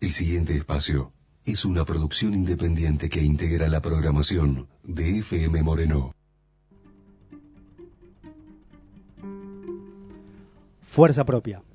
El siguiente espacio es una producción independiente que integra la programación de FM Moreno. Fuerza propia.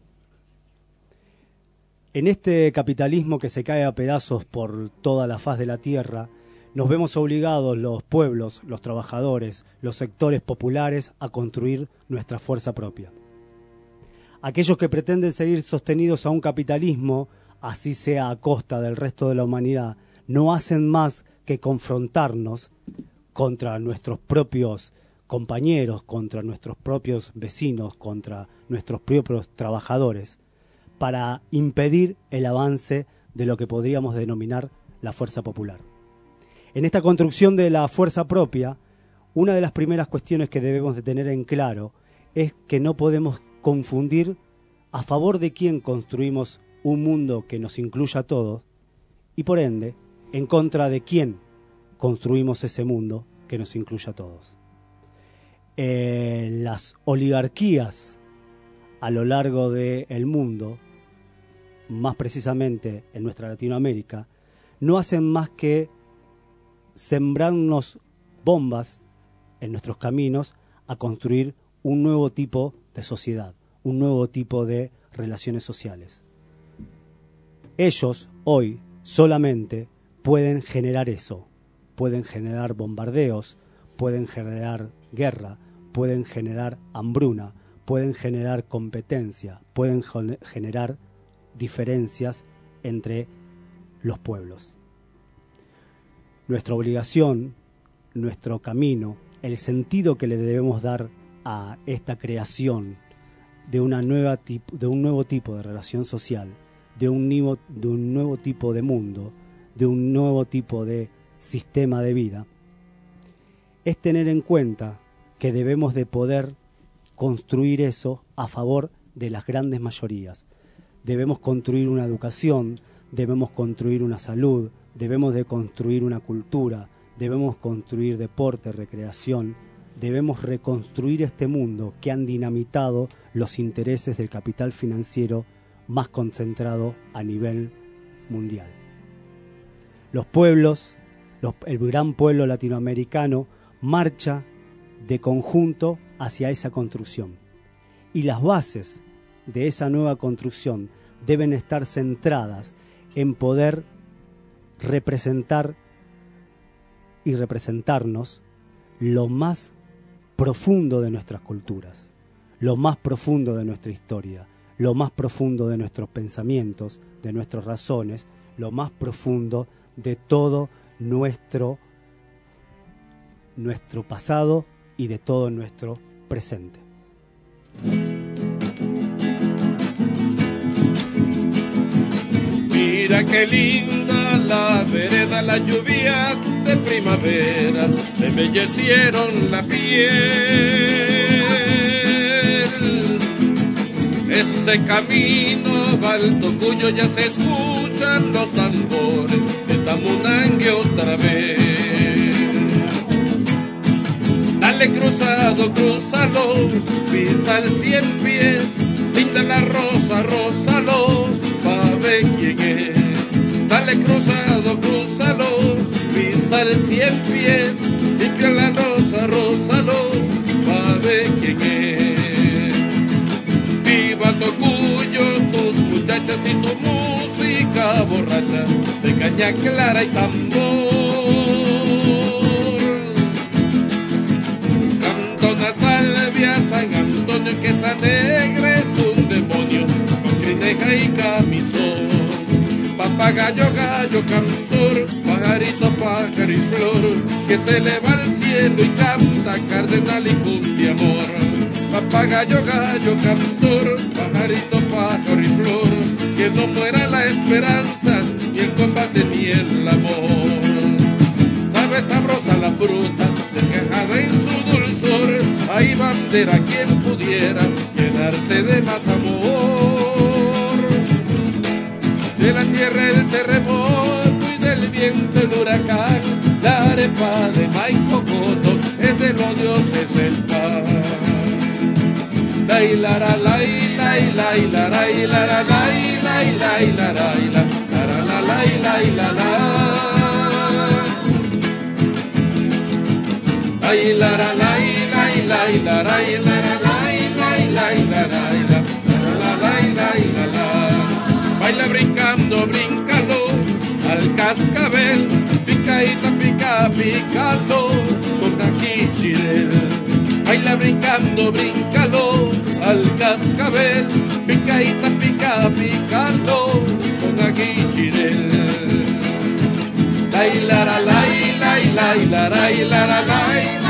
En este capitalismo que se cae a pedazos por toda la faz de la tierra, nos vemos obligados los pueblos, los trabajadores, los sectores populares a construir nuestra fuerza propia. Aquellos que pretenden seguir sostenidos a un capitalismo, así sea a costa del resto de la humanidad, no hacen más que confrontarnos contra nuestros propios compañeros, contra nuestros propios vecinos, contra nuestros propios trabajadores, para impedir el avance de lo que podríamos denominar la fuerza popular. En esta construcción de la fuerza propia, una de las primeras cuestiones que debemos de tener en claro es que no podemos confundir a favor de quién construimos un mundo que nos incluya a todos y por ende en contra de quién construimos ese mundo que nos incluya a todos. Las oligarquías a lo largo del mundo, más precisamente en nuestra Latinoamérica, no hacen más que sembrarnos bombas en nuestros caminos a construir un nuevo tipo de sociedad, un nuevo tipo de relaciones sociales. Ellos hoy solamente pueden generar eso, pueden generar bombardeos, pueden generar guerra, pueden generar hambruna, pueden generar competencia, pueden generar diferencias entre los pueblos. Nuestra obligación, nuestro camino, el sentido que le debemos dar a esta creación de un nuevo tipo de relación social, de un nuevo tipo de mundo, de un nuevo tipo de sistema de vida, es tener en cuenta que debemos de poder construir eso a favor de las grandes mayorías. Debemos construir una educación, debemos construir una salud, debemos de construir una cultura, debemos construir deporte, recreación, debemos reconstruir este mundo que han dinamitado los intereses del capital financiero más concentrado a nivel mundial. Los pueblos, el gran pueblo latinoamericano marcha de conjunto hacia esa construcción. Y las bases de esa nueva construcción deben estar centradas en poder representar y representarnos lo más profundo de nuestras culturas, lo más profundo de nuestra historia, lo más profundo de nuestros pensamientos, de nuestras razones, lo más profundo de todo nuestro pasado y de todo nuestro presente. Mira qué linda la vereda, las lluvias de primavera me embellecieron la piel. Ese camino va al Tocuyo, ya se escuchan los tambores de Tamunangue otra vez. Dale cruzado, crúzalo, pisa el 100 pies, linda la rosa, rózalo, pa' ver quién es. Dale cruzado, crúzalo, pisa el 100 pies, limpia la rosa, rózalo, pa' ver quién es. Viva Tocuyo, tus muchachas y tu música borracha, de caña clara y tambor. Cantona Salvia, San Antonio, que esa negra es un demonio, con crineja y camisón. Papagayo, gallo, cantor, pajarito, pájaro y flor, que se eleva al cielo y canta cardenal y cumbia amor. Papagayo, gallo, cantor, pajarito, pájaro y flor, que no muera la esperanza, ni el combate ni el amor. Sabe sabrosa la fruta, descajada en su dulzor, hay bandera quien pudiera llenarte de más amor. De la tierra el terremoto y del viento el huracán, la arepa de maíz cocoto es de los dioses el pan. La hilara, la hila, la hilara, la hilara, la hila, la hilara, la la la la la. Ay la la la la la la la la. Baila brincando, bríncalo al cascabel, picadita, pica, pícalo con aquí chirel. Baila brincando, bríncalo al cascabel, picadita, pica, pícalo con aquí chirel. Ay la la la la la la la la la la.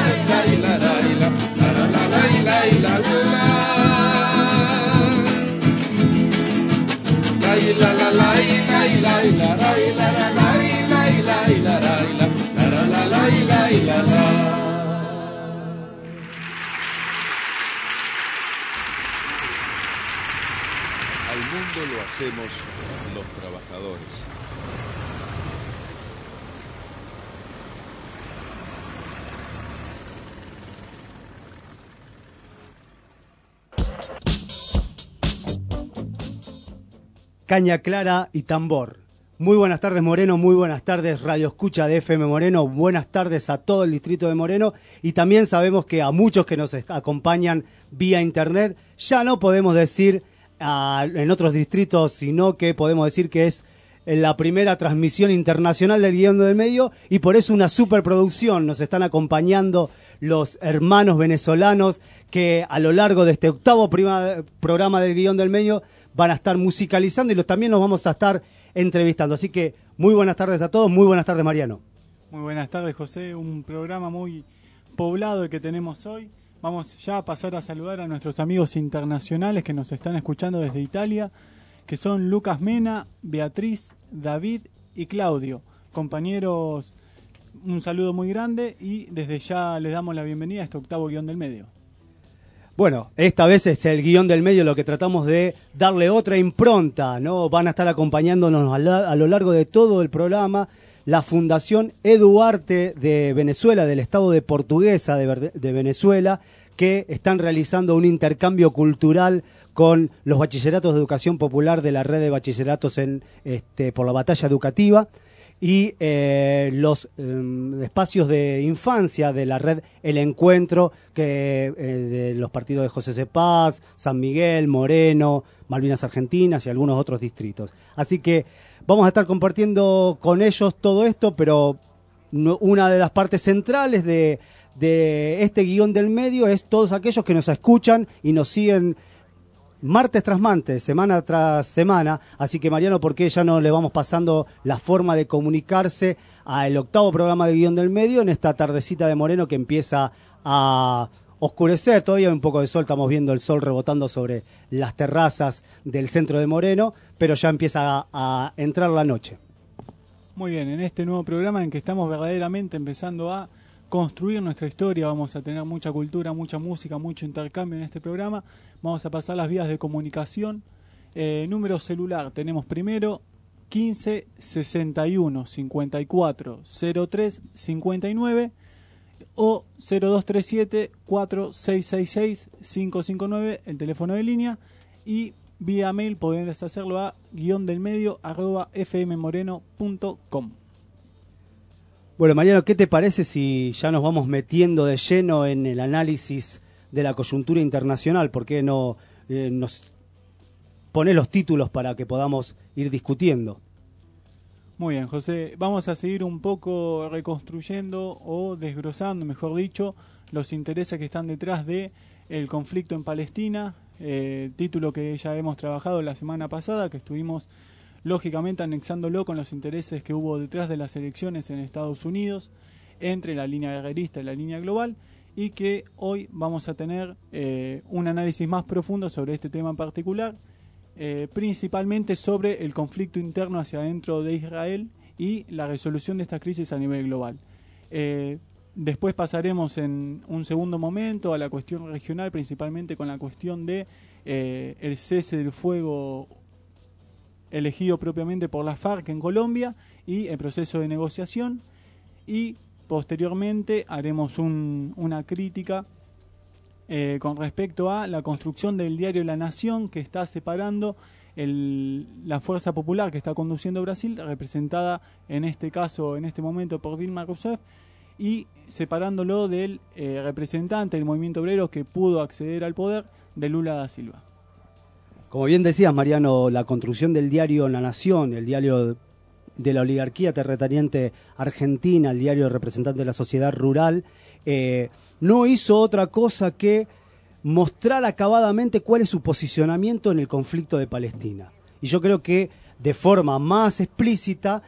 Al mundo lo hacemos los trabajadores. Caña clara y tambor. Muy buenas tardes, Moreno, muy buenas tardes, Radio Escucha de FM Moreno, buenas tardes a todo el distrito de Moreno, y también sabemos que a muchos que nos acompañan vía internet, ya no podemos decir en otros distritos, sino que podemos decir que es la primera transmisión internacional del Guión del Medio, y por eso una superproducción. Nos están acompañando los hermanos venezolanos que a lo largo de este octavo programa del Guión del Medio van a estar musicalizando y también nos vamos a estar entrevistando. Así que muy buenas tardes a todos, muy buenas tardes, Mariano. Muy buenas tardes, José. Un programa muy poblado el que tenemos hoy. Vamos ya a pasar a saludar a nuestros amigos internacionales que nos están escuchando desde Italia, que son Lucas Mena, Beatriz, David y Claudio. Compañeros, un saludo muy grande y desde ya les damos la bienvenida a este octavo Guión del Medio. Bueno, esta vez es el Guión del Medio lo que tratamos de darle otra impronta, ¿no? Van a estar acompañándonos a lo largo de todo el programa la Fundación Eduarte de Venezuela, del Estado de Portuguesa de Venezuela, que están realizando un intercambio cultural con los bachilleratos de educación popular de la red de bachilleratos por la batalla educativa, y los espacios de infancia de la red El Encuentro, que de los partidos de José C. Paz, San Miguel, Moreno, Malvinas Argentinas y algunos otros distritos. Así que vamos a estar compartiendo con ellos todo esto, pero una de las partes centrales de este Guión del Medio es todos aquellos que nos escuchan y nos siguen martes tras martes, semana tras semana. Así que, Mariano, ¿por qué ya no le vamos pasando la forma de comunicarse al octavo programa de Guión del Medio en esta tardecita de Moreno que empieza a oscurecer? Todavía un poco de sol, estamos viendo el sol rebotando sobre las terrazas del centro de Moreno, pero ya empieza a entrar la noche. Muy bien, en este nuevo programa en que estamos verdaderamente empezando a construir nuestra historia, vamos a tener mucha cultura, mucha música, mucho intercambio en este programa. Vamos a pasar las vías de comunicación. Número celular tenemos primero 15 61 54 03 59 o 0237 4666 559, el teléfono de línea, y vía mail podés hacerlo a guiondelmedio@fmmoreno.com. Bueno, Mariano, ¿qué te parece si ya nos vamos metiendo de lleno en el análisis de la coyuntura internacional? ¿Por qué no nos pone los títulos para que podamos ir discutiendo? Muy bien, José. Vamos a seguir un poco reconstruyendo o desglosando, mejor dicho, los intereses que están detrás de el conflicto en Palestina, título que ya hemos trabajado la semana pasada, que estuvimos lógicamente anexándolo con los intereses que hubo detrás de las elecciones en Estados Unidos, entre la línea guerrerista y la línea global, y que hoy vamos a tener un análisis más profundo sobre este tema en particular, principalmente sobre el conflicto interno hacia adentro de Israel y la resolución de esta crisis a nivel global. Después pasaremos en un segundo momento a la cuestión regional, principalmente con la cuestión de el cese del fuego elegido propiamente por la FARC en Colombia y el proceso de negociación, y posteriormente haremos una crítica con respecto a la construcción del diario La Nación, que está separando la fuerza popular que está conduciendo Brasil, representada en este caso, en este momento, por Dilma Rousseff, y separándolo del representante del movimiento obrero que pudo acceder al poder, de Lula da Silva. Como bien decías, Mariano, la construcción del diario La Nación, el diario de la oligarquía terrateniente argentina, el diario representante de la sociedad rural, no hizo otra cosa que mostrar acabadamente cuál es su posicionamiento en el conflicto de Palestina. Y yo creo que de forma más explícita,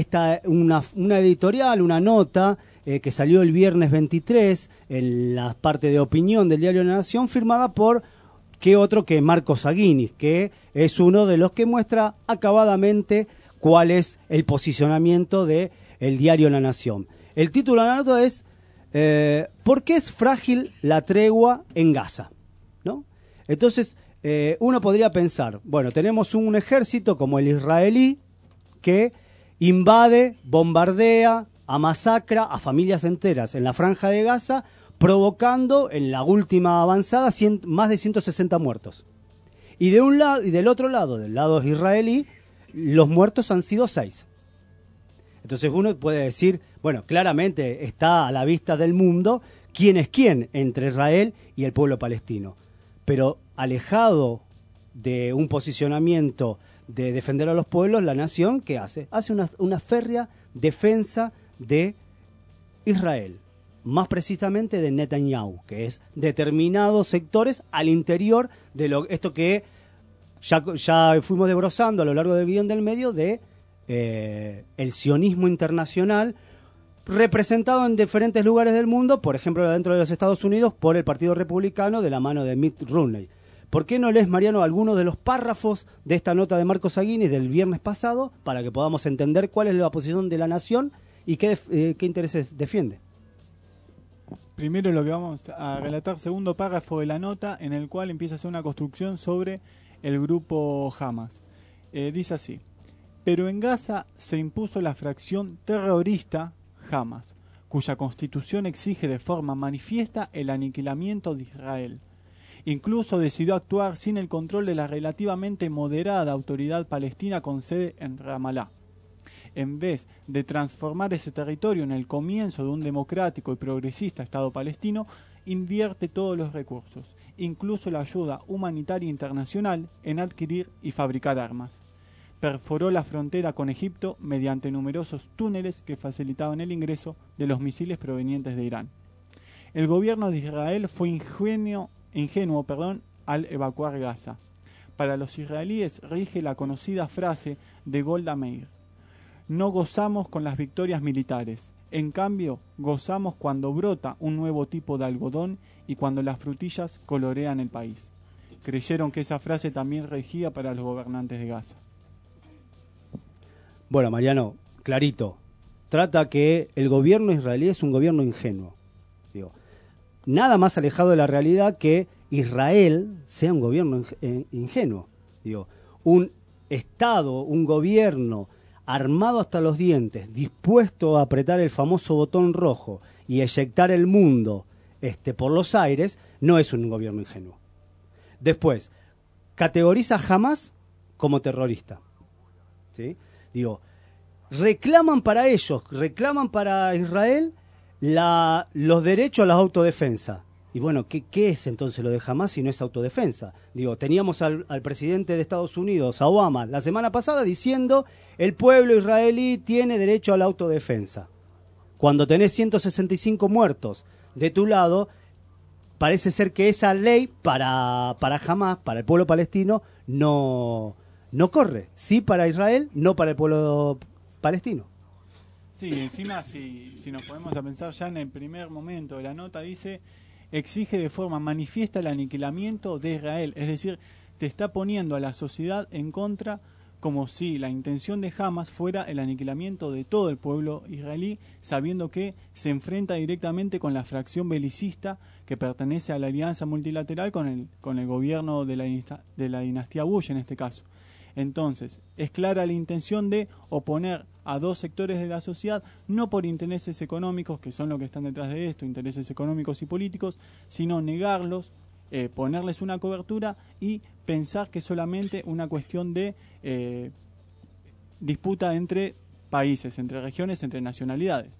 una editorial, una nota que salió el viernes 23 en la parte de opinión del diario La Nación, firmada por ¿qué otro que Marcos Aguinis, que es uno de los que muestra acabadamente cuál es el posicionamiento del diario La Nación. El título de la nota es ¿por qué es frágil la tregua en Gaza? ¿No? Entonces, uno podría pensar, bueno, tenemos un ejército como el israelí que invade, bombardea, amasacra a familias enteras en la franja de Gaza, provocando en la última avanzada más de 160 muertos. Y de un lado y del otro lado, del lado israelí, los muertos han sido 6. Entonces uno puede decir, bueno, claramente está a la vista del mundo quién es quién entre Israel y el pueblo palestino. Pero alejado de un posicionamiento de defender a los pueblos, la nación, ¿qué hace? Hace una férrea defensa de Israel, más precisamente de Netanyahu, que es determinados sectores al interior de esto que ya fuimos desbrozando a lo largo del guión del medio de el sionismo internacional, representado en diferentes lugares del mundo, por ejemplo dentro de los Estados Unidos, por el Partido Republicano de la mano de Mitt Romney. ¿Por qué no lees, Mariano, algunos de los párrafos de esta nota de Marcos Aguinis del viernes pasado para que podamos entender cuál es la posición de la nación y qué intereses defiende? Primero lo que vamos a relatar, segundo párrafo de la nota, en el cual empieza a hacer una construcción sobre el grupo Hamas. Dice así: pero en Gaza se impuso la fracción terrorista Hamas, cuya constitución exige de forma manifiesta el aniquilamiento de Israel. Incluso decidió actuar sin el control de la relativamente moderada autoridad palestina con sede en Ramallah. En vez de transformar ese territorio en el comienzo de un democrático y progresista Estado palestino, invierte todos los recursos, incluso la ayuda humanitaria internacional, en adquirir y fabricar armas. Perforó la frontera con Egipto mediante numerosos túneles que facilitaban el ingreso de los misiles provenientes de Irán. El gobierno de Israel fue ingenuo al evacuar Gaza. Para los israelíes rige la conocida frase de Golda Meir: no gozamos con las victorias militares, en cambio gozamos cuando brota un nuevo tipo de algodón y cuando las frutillas colorean el país. Creyeron que esa frase también regía para los gobernantes de Gaza. Bueno, Mariano, clarito, trata que el gobierno israelí es un gobierno ingenuo. Digo, nada más alejado de la realidad que Israel sea un gobierno ingenuo. Digo, un Estado, un gobierno armado hasta los dientes, dispuesto a apretar el famoso botón rojo y eyectar el mundo por los aires, no es un gobierno ingenuo. Después, categoriza a Hamas como terrorista. ¿Sí? Digo, reclaman para ellos, reclaman para Israel los derechos a la autodefensa. Y bueno, ¿qué es entonces lo de Hamas si no es autodefensa? Digo, teníamos al presidente de Estados Unidos, a Obama, la semana pasada diciendo el pueblo israelí tiene derecho a la autodefensa. Cuando tenés 165 muertos de tu lado, parece ser que esa ley para Hamas, para el pueblo palestino, no corre. Sí para Israel, no para el pueblo palestino. Sí, encima si nos ponemos a pensar ya en el primer momento de la nota, dice: exige de forma manifiesta el aniquilamiento de Israel. Es decir, te está poniendo a la sociedad en contra, como si la intención de Hamas fuera el aniquilamiento de todo el pueblo israelí, sabiendo que se enfrenta directamente con la fracción belicista que pertenece a la alianza multilateral con el gobierno de la dinastía Bush en este caso. Entonces, es clara la intención de oponer a dos sectores de la sociedad, no por intereses económicos, que son los que están detrás de esto, intereses económicos y políticos, sino negarlos, ponerles una cobertura y pensar que es solamente una cuestión de disputa entre países, entre regiones, entre nacionalidades.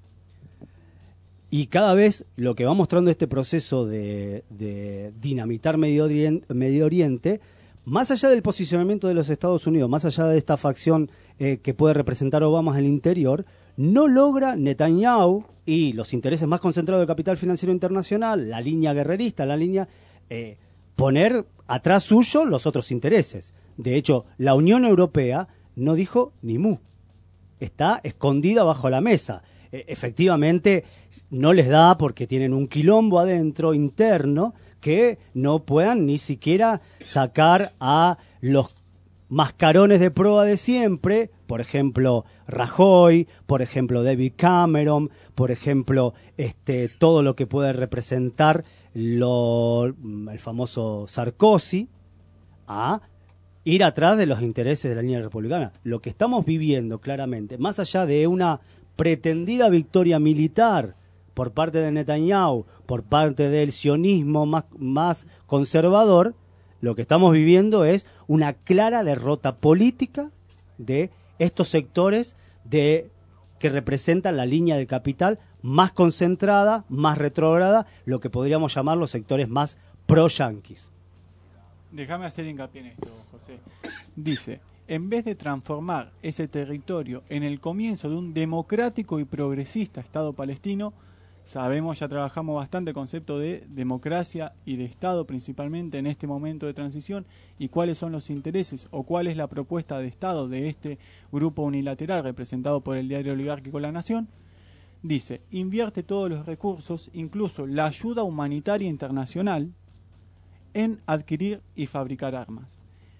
Y cada vez lo que va mostrando este proceso de dinamitar Medio Oriente, más allá del posicionamiento de los Estados Unidos, más allá de esta facción que puede representar Obama en el interior, no logra Netanyahu y los intereses más concentrados del capital financiero internacional, la línea guerrerista, la línea, poner atrás suyo los otros intereses. De hecho, la Unión Europea no dijo ni mu. Está escondida bajo la mesa. Efectivamente, no les da porque tienen un quilombo adentro interno que no puedan ni siquiera sacar a los mascarones de proa de siempre, por ejemplo Rajoy, por ejemplo David Cameron, por ejemplo todo lo que puede representar el famoso Sarkozy, a ir atrás de los intereses de la línea republicana. Lo que estamos viviendo claramente, más allá de una pretendida victoria militar por parte de Netanyahu, por parte del sionismo más conservador, lo que estamos viviendo es una clara derrota política de estos sectores que representan la línea del capital más concentrada, más retrógrada, lo que podríamos llamar los sectores más pro-yanquis. Déjame hacer hincapié en esto, José. Dice, en vez de transformar ese territorio en el comienzo de un democrático y progresista Estado palestino, sabemos, ya trabajamos bastante el concepto de democracia y de Estado principalmente en este momento de transición, y cuáles son los intereses o cuál es la propuesta de Estado de este grupo unilateral representado por el diario oligárquico La Nación. Dice, invierte todos los recursos, incluso la ayuda humanitaria internacional, en adquirir y fabricar armas.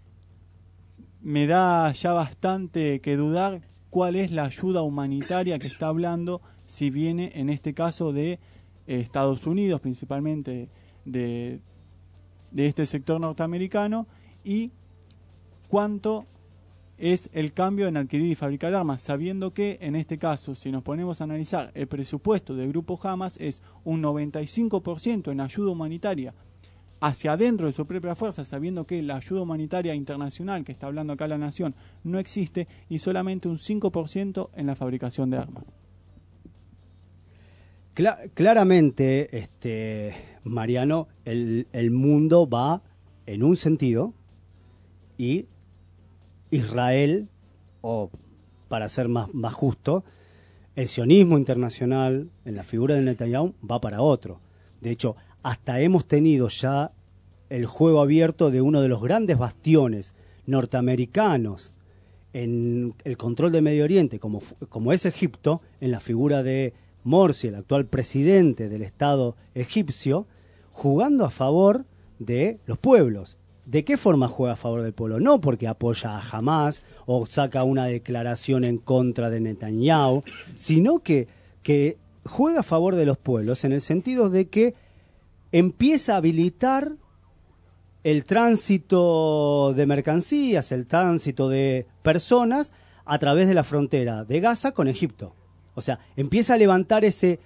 Me da ya bastante que dudar cuál es la ayuda humanitaria que está hablando, si viene en este caso de Estados Unidos, principalmente de este sector norteamericano, y cuánto es el cambio en adquirir y fabricar armas, sabiendo que en este caso, si nos ponemos a analizar el presupuesto del grupo Hamas, es un 95% en ayuda humanitaria hacia adentro de su propia fuerza, sabiendo que la ayuda humanitaria internacional que está hablando acá La Nación no existe, y solamente un 5% en la fabricación de armas. Claramente, Mariano, el mundo va en un sentido, y Israel, o para ser más justo, el sionismo internacional en la figura de Netanyahu va para otro. De hecho, hasta hemos tenido ya el juego abierto de uno de los grandes bastiones norteamericanos en el control de Medio Oriente, como es Egipto, en la figura de Morsi, el actual presidente del Estado egipcio, jugando a favor de los pueblos. ¿De qué forma juega a favor del pueblo? No porque apoya a Hamas o saca una declaración en contra de Netanyahu, sino que juega a favor de los pueblos en el sentido de que empieza a habilitar el tránsito de mercancías, el tránsito de personas a través de la frontera de Gaza con Egipto. O sea, empieza a levantar ese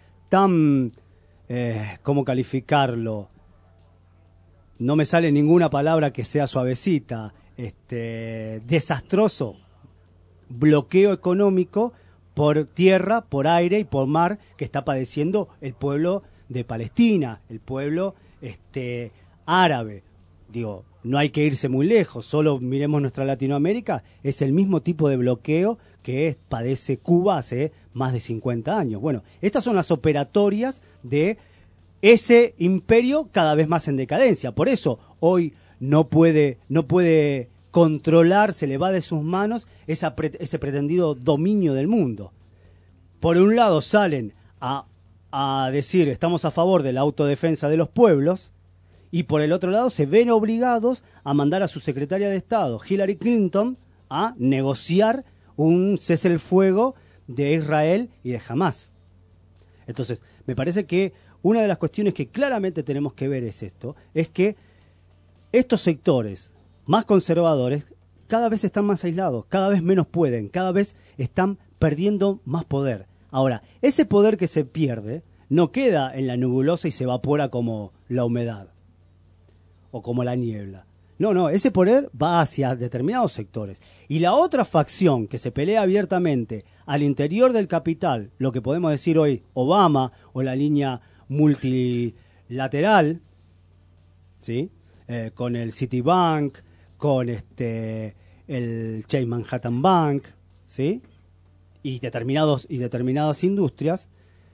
¿cómo calificarlo? No me sale ninguna palabra que sea suavecita, desastroso bloqueo económico por tierra, por aire y por mar que está padeciendo el pueblo de Palestina, el pueblo árabe. Digo, no hay que irse muy lejos, solo miremos nuestra Latinoamérica, es el mismo tipo de bloqueo que padece Cuba hace más de 50 años. Bueno, estas son las operatorias de ese imperio cada vez más en decadencia. Por eso hoy no puede controlar, se le va de sus manos ese pretendido dominio del mundo. Por un lado salen a decir estamos a favor de la autodefensa de los pueblos, y por el otro lado se ven obligados a mandar a su secretaria de Estado, Hillary Clinton, a negociar un cese el fuego de Israel y de Hamas. Entonces, me parece que una de las cuestiones que claramente tenemos que ver es que estos sectores más conservadores cada vez están más aislados, cada vez menos pueden, cada vez están perdiendo más poder. Ahora, ese poder que se pierde no queda en la nebulosa y se evapora como la humedad o como la niebla. No, ese poder va hacia determinados sectores. Y la otra facción que se pelea abiertamente al interior del capital, lo que podemos decir hoy Obama o la línea multilateral, ¿sí? Con el Citibank, con el Chase Manhattan Bank, ¿sí? y determinadas industrias,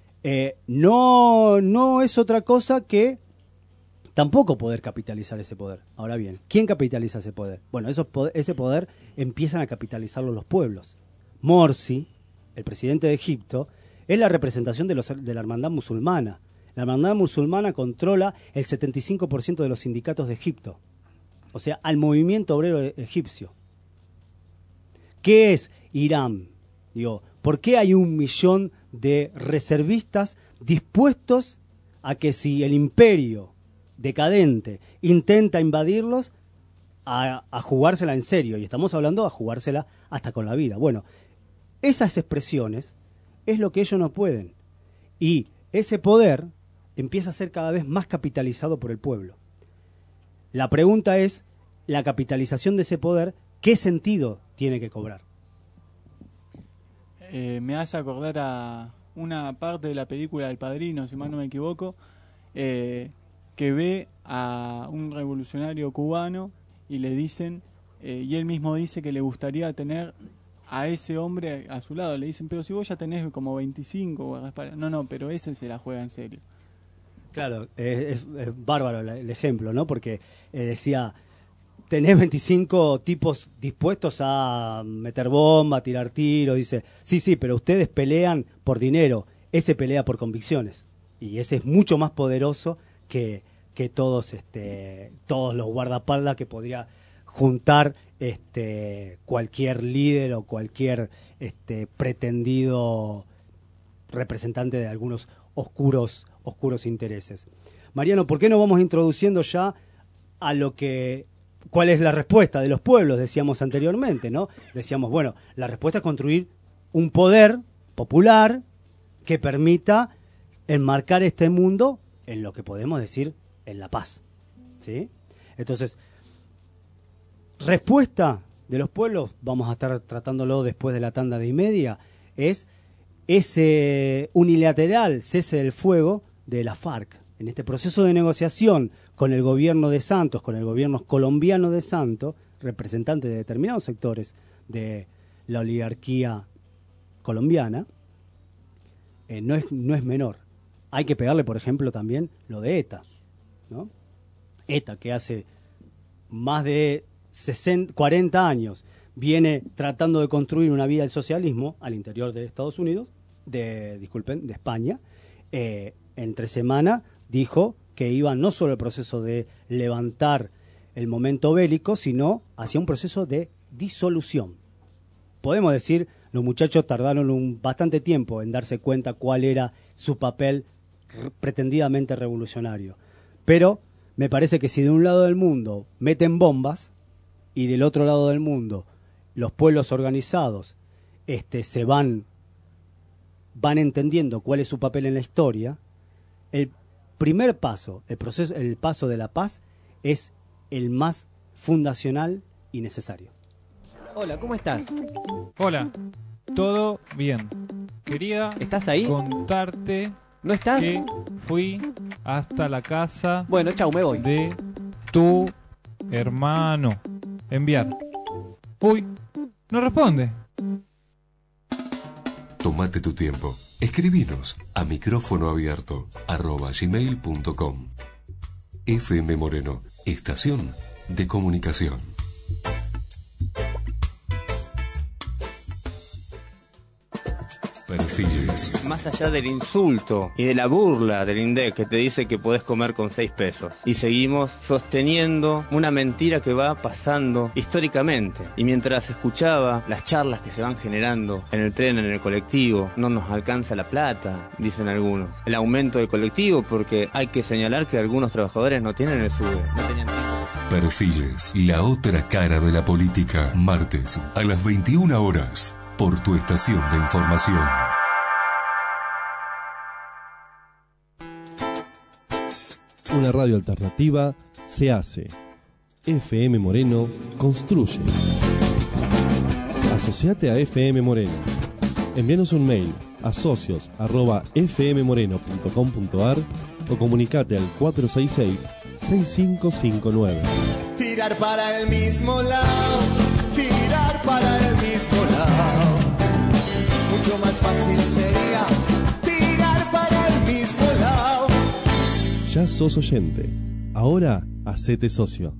no es otra cosa que tampoco poder capitalizar ese poder. Ahora bien, ¿quién capitaliza ese poder? Bueno, ese poder empiezan a capitalizarlo los pueblos. Morsi, el presidente de Egipto, es la representación de la hermandad musulmana. La hermandad musulmana controla el 75% de los sindicatos de Egipto. O sea, al movimiento obrero egipcio. ¿Qué es Irán? Digo, ¿por qué hay 1 millón de reservistas dispuestos a que si el imperio decadente intenta invadirlos, a jugársela en serio? Y estamos hablando a jugársela hasta con la vida. Bueno, esas expresiones es lo que ellos no pueden. Y ese poder empieza a ser cada vez más capitalizado por el pueblo. La pregunta es, la capitalización de ese poder, ¿qué sentido tiene que cobrar? Me hace acordar a una parte de la película El Padrino, si mal no me equivoco, que ve a un revolucionario cubano y le dicen, y él mismo dice que le gustaría tener a ese hombre a su lado. Le dicen, pero si vos ya tenés como 25, no, pero ese se la juega en serio. Claro, es bárbaro el ejemplo, ¿no? Porque decía, tenés 25 tipos dispuestos a meter bomba, a tirar tiros. Dice, sí, pero ustedes pelean por dinero, ese pelea por convicciones. Y ese es mucho más poderoso que todos los guardaespaldas que podría juntar cualquier líder o cualquier pretendido representante de algunos oscuros intereses. Mariano, ¿por qué no vamos introduciendo ya a cuál es la respuesta de los pueblos? Decíamos anteriormente, ¿no? Decíamos, bueno, la respuesta es construir un poder popular que permita enmarcar este mundo en lo que podemos decir en la paz, ¿sí? Entonces, respuesta de los pueblos, vamos a estar tratándolo después de la tanda de y media, es ese unilateral cese del fuego de la FARC. En este proceso de negociación con el gobierno de Santos, con el gobierno colombiano de Santos, representante de determinados sectores de la oligarquía colombiana, no es menor. Hay que pegarle, por ejemplo, también lo de ETA, ¿no? ETA, que hace más de 40 años viene tratando de construir una vía del socialismo al interior de Estados Unidos, de España. Entre semana dijo que iba no solo al proceso de levantar el momento bélico, sino hacia un proceso de disolución. Podemos decir, los muchachos tardaron bastante tiempo en darse cuenta cuál era su papel pretendidamente revolucionario. Pero me parece que si de un lado del mundo meten bombas y del otro lado del mundo los pueblos organizados se van entendiendo cuál es su papel en la historia, el primer paso, el paso de la paz, es el más fundacional y necesario. Hola, ¿cómo estás? Hola, todo bien. ¿Estás ahí? Contarte ¿No estás? que fui hasta la casa Bueno, chau, me voy. de tu hermano. Enviar. Uy, no responde. Tómate tu tiempo. Escribinos a micrófonoabierto@gmail.com. FM Moreno, estación de comunicación. Perfiles. Más allá del insulto y de la burla del INDEC que te dice que podés comer con 6 pesos. Y seguimos sosteniendo una mentira que va pasando históricamente. Y mientras escuchaba las charlas que se van generando en el tren, en el colectivo, no nos alcanza la plata, dicen algunos. El aumento del colectivo, porque hay que señalar que algunos trabajadores no tienen el SUBE, no tenían tiempo. Perfiles, la otra cara de la política. Martes a las 21 horas. Por tu estación de información. Una radio alternativa se hace FM Moreno construye. Asociate a FM Moreno. Envíanos un mail a socios@fmmoreno.com.ar o comunicate al 466-6559. Tirar para el mismo lado, tirar para el mismo lado. Mucho más fácil sería tirar para el mismo lado. Ya sos oyente. Ahora, hacete socio.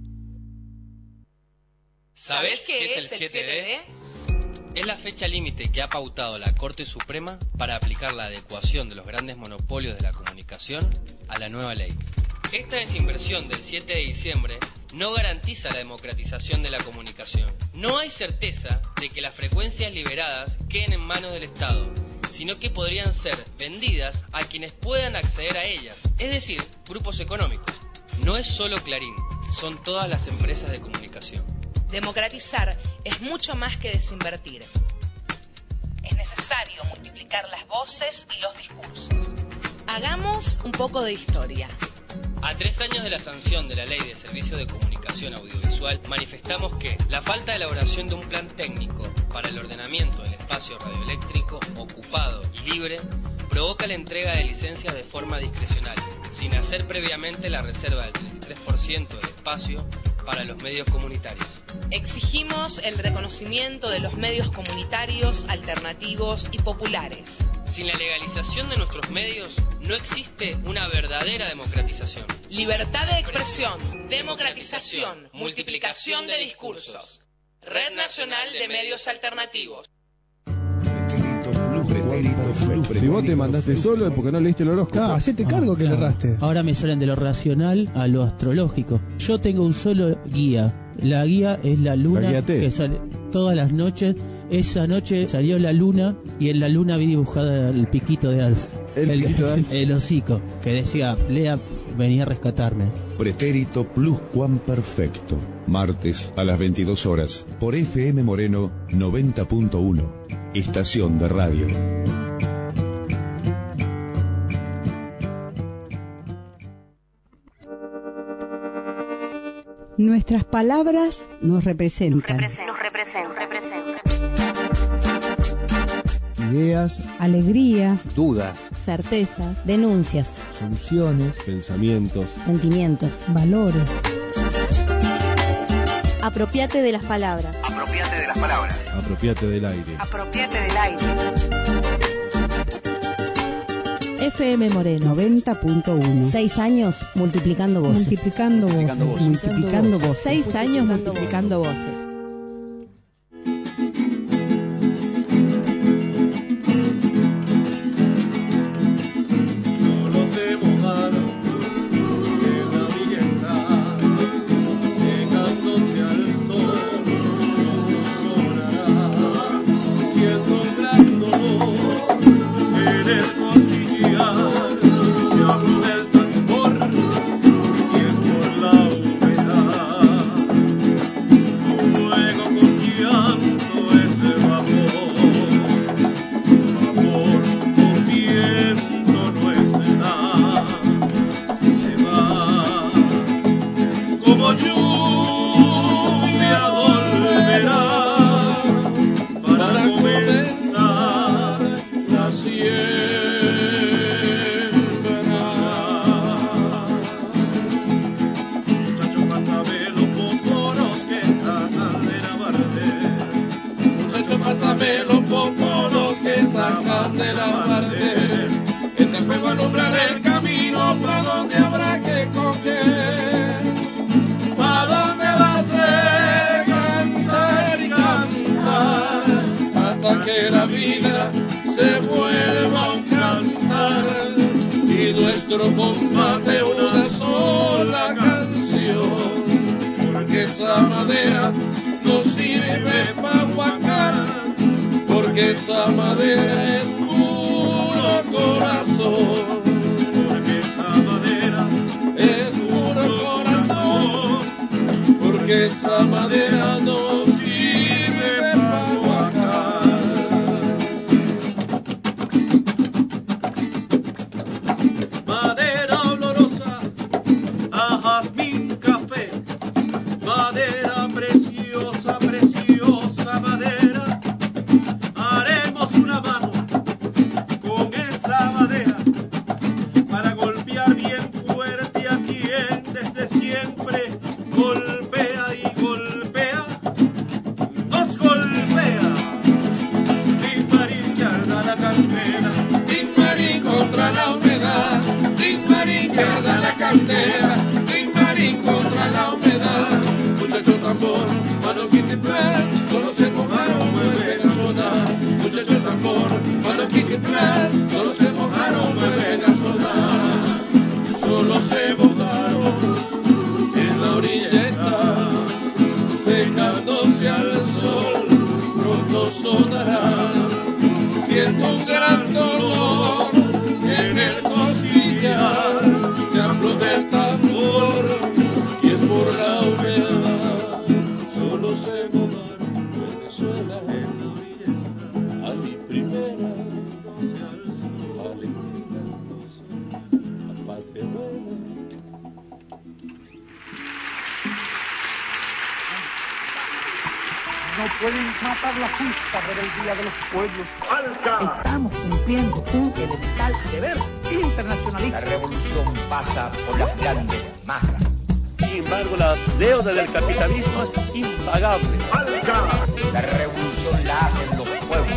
¿Sabés qué es el 7D? Es la fecha límite que ha pautado la Corte Suprema para aplicar la adecuación de los grandes monopolios de la comunicación a la nueva ley. Esta desinversión del 7 de diciembre no garantiza la democratización de la comunicación. No hay certeza de que las frecuencias liberadas queden en manos del Estado, sino que podrían ser vendidas a quienes puedan acceder a ellas, es decir, grupos económicos. No es solo Clarín, son todas las empresas de comunicación. Democratizar es mucho más que desinvertir. Es necesario multiplicar las voces y los discursos. Hagamos un poco de historia. A 3 años de la sanción de la Ley de Servicios de Comunicación Audiovisual, manifestamos que la falta de elaboración de un plan técnico para el ordenamiento del espacio radioeléctrico ocupado y libre provoca la entrega de licencias de forma discrecional, sin hacer previamente la reserva del 33% del espacio para los medios comunitarios. Exigimos el reconocimiento de los medios comunitarios, alternativos y populares. Sin la legalización de nuestros medios, no existe una verdadera democratización. Libertad de expresión, democratización, multiplicación de discursos. Red Nacional de Medios Alternativos. Si vos te mandaste solo es porque no leíste el horóscopo. Hacete cargo que le erraste. Ahora me salen de lo racional a lo astrológico. Yo tengo un solo guía. La guía es la luna que sale todas las noches. Esa noche salió la luna y en la luna vi dibujada el piquito de Alf. El hocico que decía, Lea, venía a rescatarme. Pretérito pluscuamperfecto. Martes a las 22 horas por FM Moreno 90.1. Estación de radio. Nuestras palabras nos representan. Nos representan. Ideas, alegrías, dudas, certezas, denuncias, soluciones, pensamientos, sentimientos, valores. Apropiate de las palabras. Apropiate de las palabras. Apropiate del aire. Apropiate del aire. FM Moreno 90.1. 6 años multiplicando voces. Multiplicando voces. 6 años multiplicando voces. Combate una sola canción, porque esa madera no sirve para huacar, porque esa madera es puro corazón, porque esa madera es puro corazón, porque esa madera no sirve para huacar. candela, Tin Marín contra la humedad. Muchacho tambor, mano quitiplán, solo se mojaron, mueven a sonar. Muchacho tambor, mano quitiplán, solo se mojaron, mueven a sonar. Solo se mojaron en la orilla está, secándose al sol, pronto sonará. Siento un gran dolor en el costillar, te hablo del tambor y es por la humedad. Solo se mojaron Venezuela en la orilla está, a mi primera Palestina, a patria buena. No pueden matar la justa por el Día de los Pueblos. Estamos cumpliendo un elemental deber internacionalista. La revolución pasa por las grandes masas. Sin embargo, la deuda del capitalismo es impagable. La revolución la hacen los pueblos.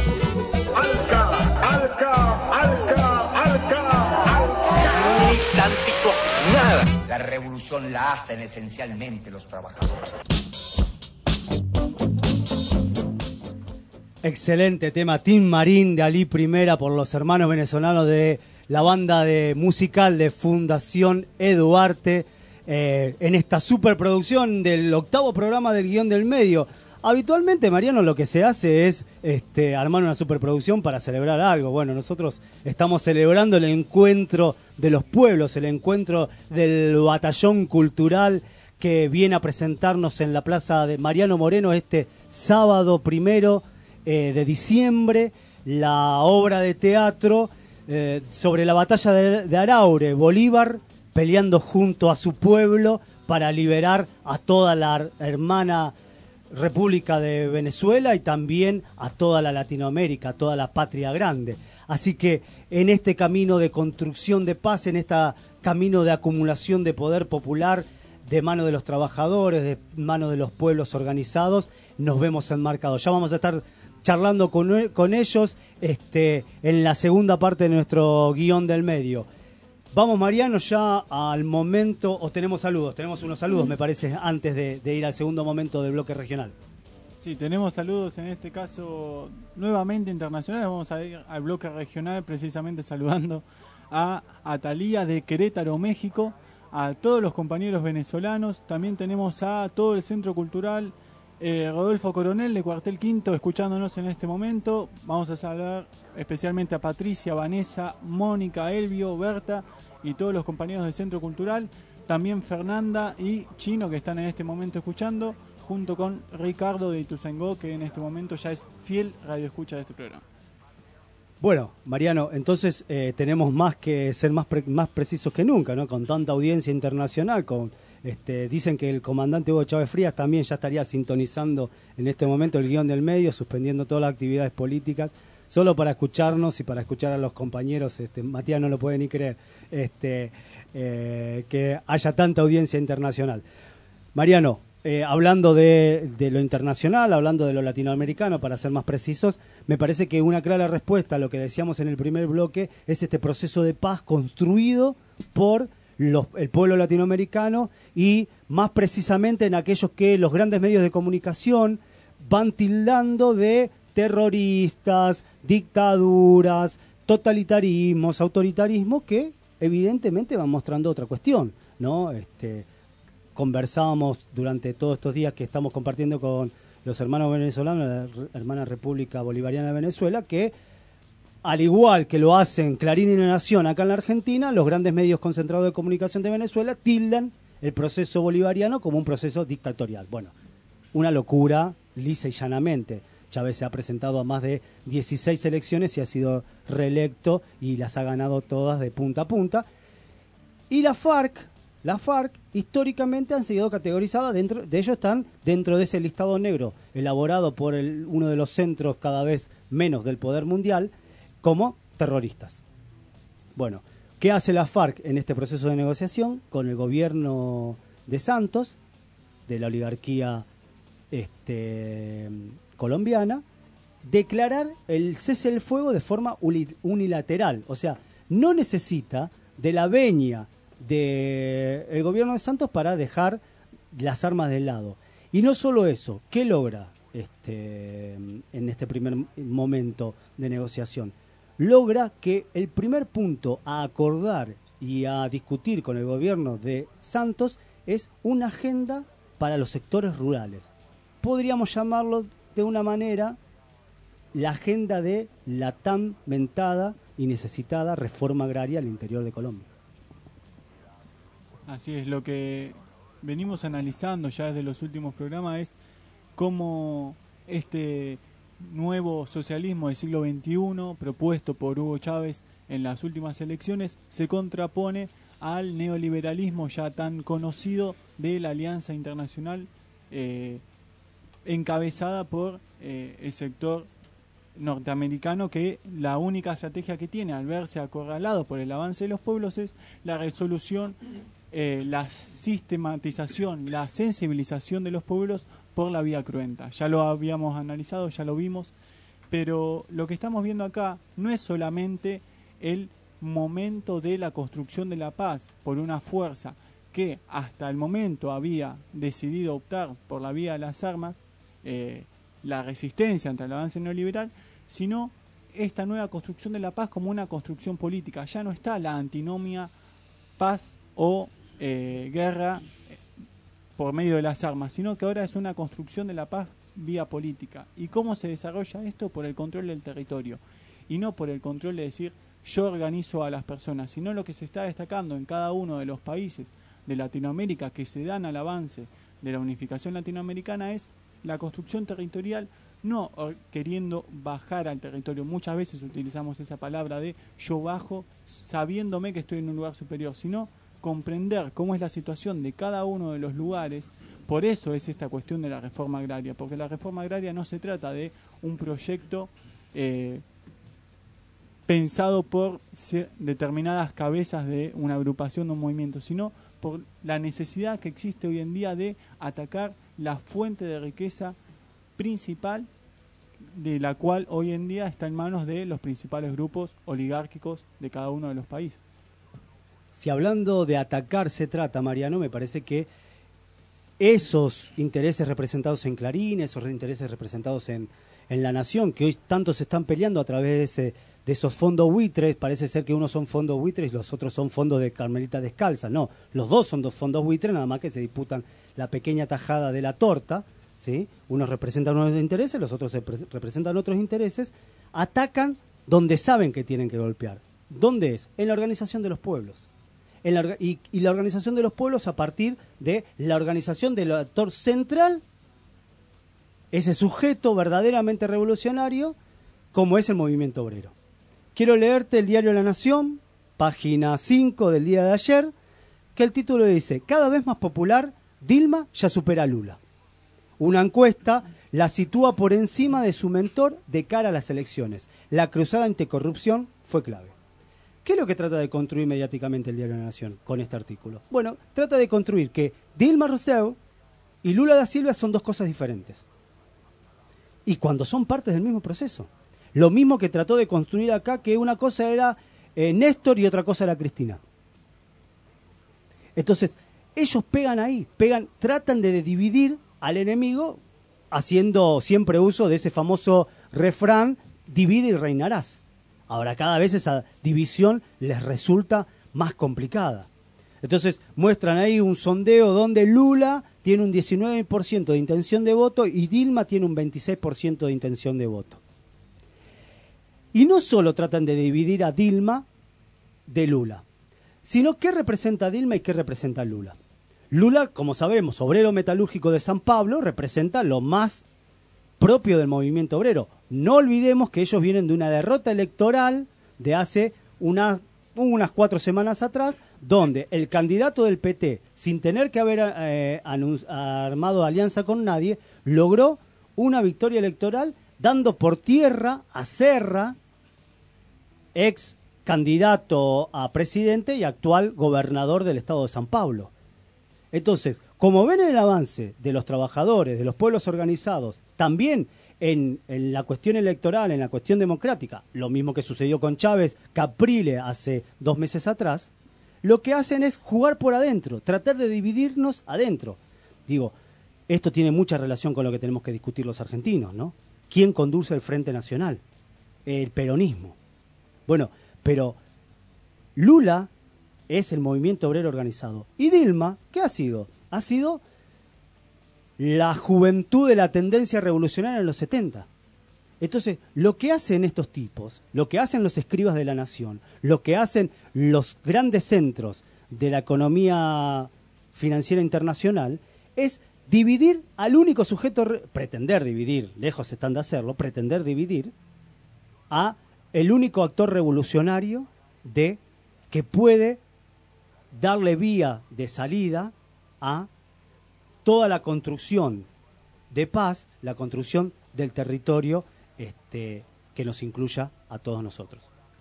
Nada. La revolución la hacen esencialmente los trabajadores. Excelente tema, Tin Marín de Alí Primera por los hermanos venezolanos de la banda de musical de Fundación Eduarte, en esta superproducción del 8º programa del Guión del Medio. Habitualmente, Mariano, lo que se hace es armar una superproducción para celebrar algo. Bueno, nosotros estamos celebrando el encuentro de los pueblos, el encuentro del batallón cultural que viene a presentarnos en la Plaza de Mariano Moreno este sábado 1 de diciembre, la obra de teatro sobre la batalla de Araure, Bolívar peleando junto a su pueblo para liberar a toda la hermana República de Venezuela y también a toda la Latinoamérica, a toda la patria grande. Así que en este camino de construcción de paz, en este camino de acumulación de poder popular, de mano de los trabajadores, de mano de los pueblos organizados, nos vemos enmarcados. Ya vamos a estar charlando con ellos en la segunda parte de nuestro Guión del Medio. Vamos, Mariano, ya al momento, o tenemos saludos, tenemos unos saludos, me parece, antes de ir al segundo momento del bloque regional. Sí, tenemos saludos en este caso nuevamente internacionales. Vamos a ir al bloque regional precisamente saludando a Atalía de Querétaro, México, a todos los compañeros venezolanos. También tenemos a todo el Centro Cultural Rodolfo Coronel de Cuartel Quinto escuchándonos en este momento. Vamos a saludar especialmente a Patricia, Vanessa, Mónica, Elvio, Berta y todos los compañeros del Centro Cultural. También Fernanda y Chino que están en este momento escuchando, junto con Ricardo de Ituzaingó, que en este momento ya es fiel radioescucha de este programa. Bueno, Mariano, entonces tenemos más que ser más precisos que nunca, ¿no? Con tanta audiencia internacional, dicen que el comandante Hugo Chávez Frías también ya estaría sintonizando en este momento el Guión del Medio, suspendiendo todas las actividades políticas, solo para escucharnos y para escuchar a los compañeros. Matías no lo puede ni creer, que haya tanta audiencia internacional. Mariano, hablando de lo internacional, hablando de lo latinoamericano, para ser más precisos, me parece que una clara respuesta a lo que decíamos en el primer bloque es este proceso de paz construido por el pueblo latinoamericano y más precisamente en aquellos que los grandes medios de comunicación van tildando de terroristas, dictaduras, totalitarismos, autoritarismos, que evidentemente van mostrando otra cuestión, ¿no? Conversábamos durante todos estos días que estamos compartiendo con los hermanos venezolanos, la hermana República Bolivariana de Venezuela, que al igual que lo hacen Clarín y La Nación acá en la Argentina, los grandes medios concentrados de comunicación de Venezuela tildan el proceso bolivariano como un proceso dictatorial. Bueno, una locura, lisa y llanamente. Chávez se ha presentado a más de 16 elecciones y ha sido reelecto y las ha ganado todas de punta a punta. Y la FARC históricamente han sido categorizadas dentro de ellos, están dentro de ese listado negro elaborado por uno de los centros cada vez menos del poder mundial como terroristas. Bueno, ¿qué hace la FARC en este proceso de negociación con el gobierno de Santos, de la oligarquía colombiana? Declarar el cese del fuego de forma unilateral, o sea, no necesita de la venia del gobierno de Santos para dejar las armas de lado. Y no solo eso, ¿qué logra en este primer momento de negociación? Logra que el primer punto a acordar y a discutir con el gobierno de Santos es una agenda para los sectores rurales. Podríamos llamarlo de una manera la agenda de la tan mentada y necesitada reforma agraria al interior de Colombia. Así es, lo que venimos analizando ya desde los últimos programas es cómo este nuevo socialismo del siglo XXI, propuesto por Hugo Chávez en las últimas elecciones, se contrapone al neoliberalismo ya tan conocido de la Alianza Internacional, encabezada por el sector norteamericano, que la única estrategia que tiene al verse acorralado por el avance de los pueblos es la resolución, la sistematización, la sensibilización de los pueblos por la vía cruenta. Ya lo habíamos analizado, ya lo vimos, pero lo que estamos viendo acá no es solamente el momento de la construcción de la paz por una fuerza que hasta el momento había decidido optar por la vía de las armas, la resistencia ante el avance neoliberal, sino esta nueva construcción de la paz como una construcción política. Ya no está la antinomia paz o guerra por medio de las armas, sino que ahora es una construcción de la paz vía política. ¿Y cómo se desarrolla esto? Por el control del territorio, y no por el control de decir yo organizo a las personas, sino lo que se está destacando en cada uno de los países de Latinoamérica que se dan al avance de la unificación latinoamericana es la construcción territorial, no queriendo bajar al territorio. Muchas veces utilizamos esa palabra de yo bajo sabiéndome que estoy en un lugar superior, sino comprender cómo es la situación de cada uno de los lugares. Por eso es esta cuestión de la reforma agraria, porque la reforma agraria no se trata de un proyecto pensado por determinadas cabezas de una agrupación, de un movimiento, sino por la necesidad que existe hoy en día de atacar la fuente de riqueza principal, de la cual hoy en día está en manos de los principales grupos oligárquicos de cada uno de los países. Si hablando de atacar se trata, Mariano, me parece que esos intereses representados en Clarín, esos intereses representados en La Nación, que hoy tanto se están peleando a través de esos fondos buitres, parece ser que unos son fondos buitres y los otros son fondos de Carmelita Descalza. No, los dos son dos fondos buitres, nada más que se disputan la pequeña tajada de la torta, ¿sí? Unos representan unos intereses, los otros representan otros intereses, atacan donde saben que tienen que golpear. ¿Dónde es? En la organización de los pueblos. Y la organización de los pueblos a partir de la organización del actor central, ese sujeto verdaderamente revolucionario, como es el movimiento obrero. Quiero leerte el diario La Nación, página 5 del día de ayer, que el título dice: cada vez más popular, Dilma ya supera a Lula. Una encuesta la sitúa por encima de su mentor de cara a las elecciones. La cruzada anticorrupción fue clave. ¿Qué es lo que trata de construir mediáticamente el diario La Nación con este artículo? Bueno, trata de construir que Dilma Rousseff y Lula da Silva son dos cosas diferentes. Y cuando son partes del mismo proceso. Lo mismo que trató de construir acá, que una cosa era Néstor y otra cosa era Cristina. Entonces, ellos pegan ahí, tratan de dividir al enemigo, haciendo siempre uso de ese famoso refrán, divide y reinarás. Ahora, cada vez esa división les resulta más complicada. Entonces, muestran ahí un sondeo donde Lula tiene un 19% de intención de voto y Dilma tiene un 26% de intención de voto. Y no solo tratan de dividir a Dilma de Lula, sino qué representa Dilma y qué representa Lula. Lula, como sabemos, obrero metalúrgico de San Pablo, representa lo más propio del movimiento obrero. No olvidemos que ellos vienen de una derrota electoral de hace unas 4 semanas atrás, donde el candidato del PT, sin tener que haber armado alianza con nadie, logró una victoria electoral dando por tierra a Serra, ex candidato a presidente y actual gobernador del estado de San Pablo. Entonces, como ven el avance de los trabajadores, de los pueblos organizados, también en la cuestión electoral, en la cuestión democrática, lo mismo que sucedió con Chávez, Caprile hace 2 meses atrás, lo que hacen es jugar por adentro, tratar de dividirnos adentro. Digo, esto tiene mucha relación con lo que tenemos que discutir los argentinos, ¿no? ¿Quién conduce el Frente Nacional? El peronismo. Bueno, pero Lula es el movimiento obrero organizado. ¿Y Dilma qué ha sido? Ha sido la juventud de la tendencia revolucionaria en los 70. Entonces, lo que hacen estos tipos, lo que hacen los escribas de la nación, lo que hacen los grandes centros de la economía financiera internacional, es dividir al único sujeto, pretender dividir, lejos están de hacerlo, pretender dividir a el único actor revolucionario que puede darle vía de salida a toda la construcción de paz, la construcción del territorio que nos incluya a todos nosotros.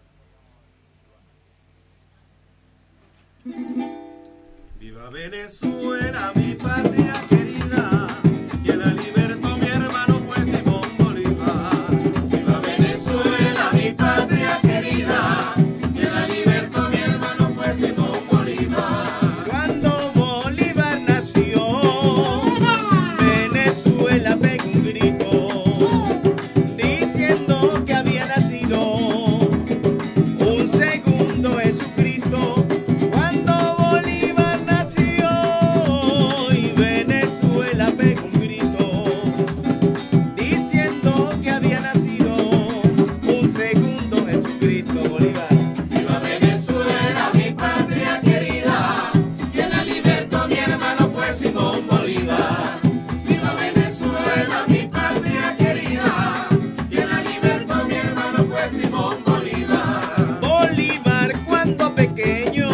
Viva Venezuela, mi patria querida, y en la libertad mi hermano fue Simón Bolívar. Viva Venezuela, mi patria querida, y en la libertad mi hermano fue Simón Bolívar. Cuando Bolívar nació, Venezuela pegó un grito, diciendo que había nacido un segundo Jesucristo. Cuando Bolívar nació y Venezuela pegó un grito, diciendo que había nacido un segundo Jesucristo. Bolívar. Viva Venezuela, mi patria querida, y en la libertad mi hermano fue Simón Bolívar. Viva Venezuela, mi patria querida, y en la libertad mi hermano fue Simón Bolívar. Bolívar, cuando pequeño,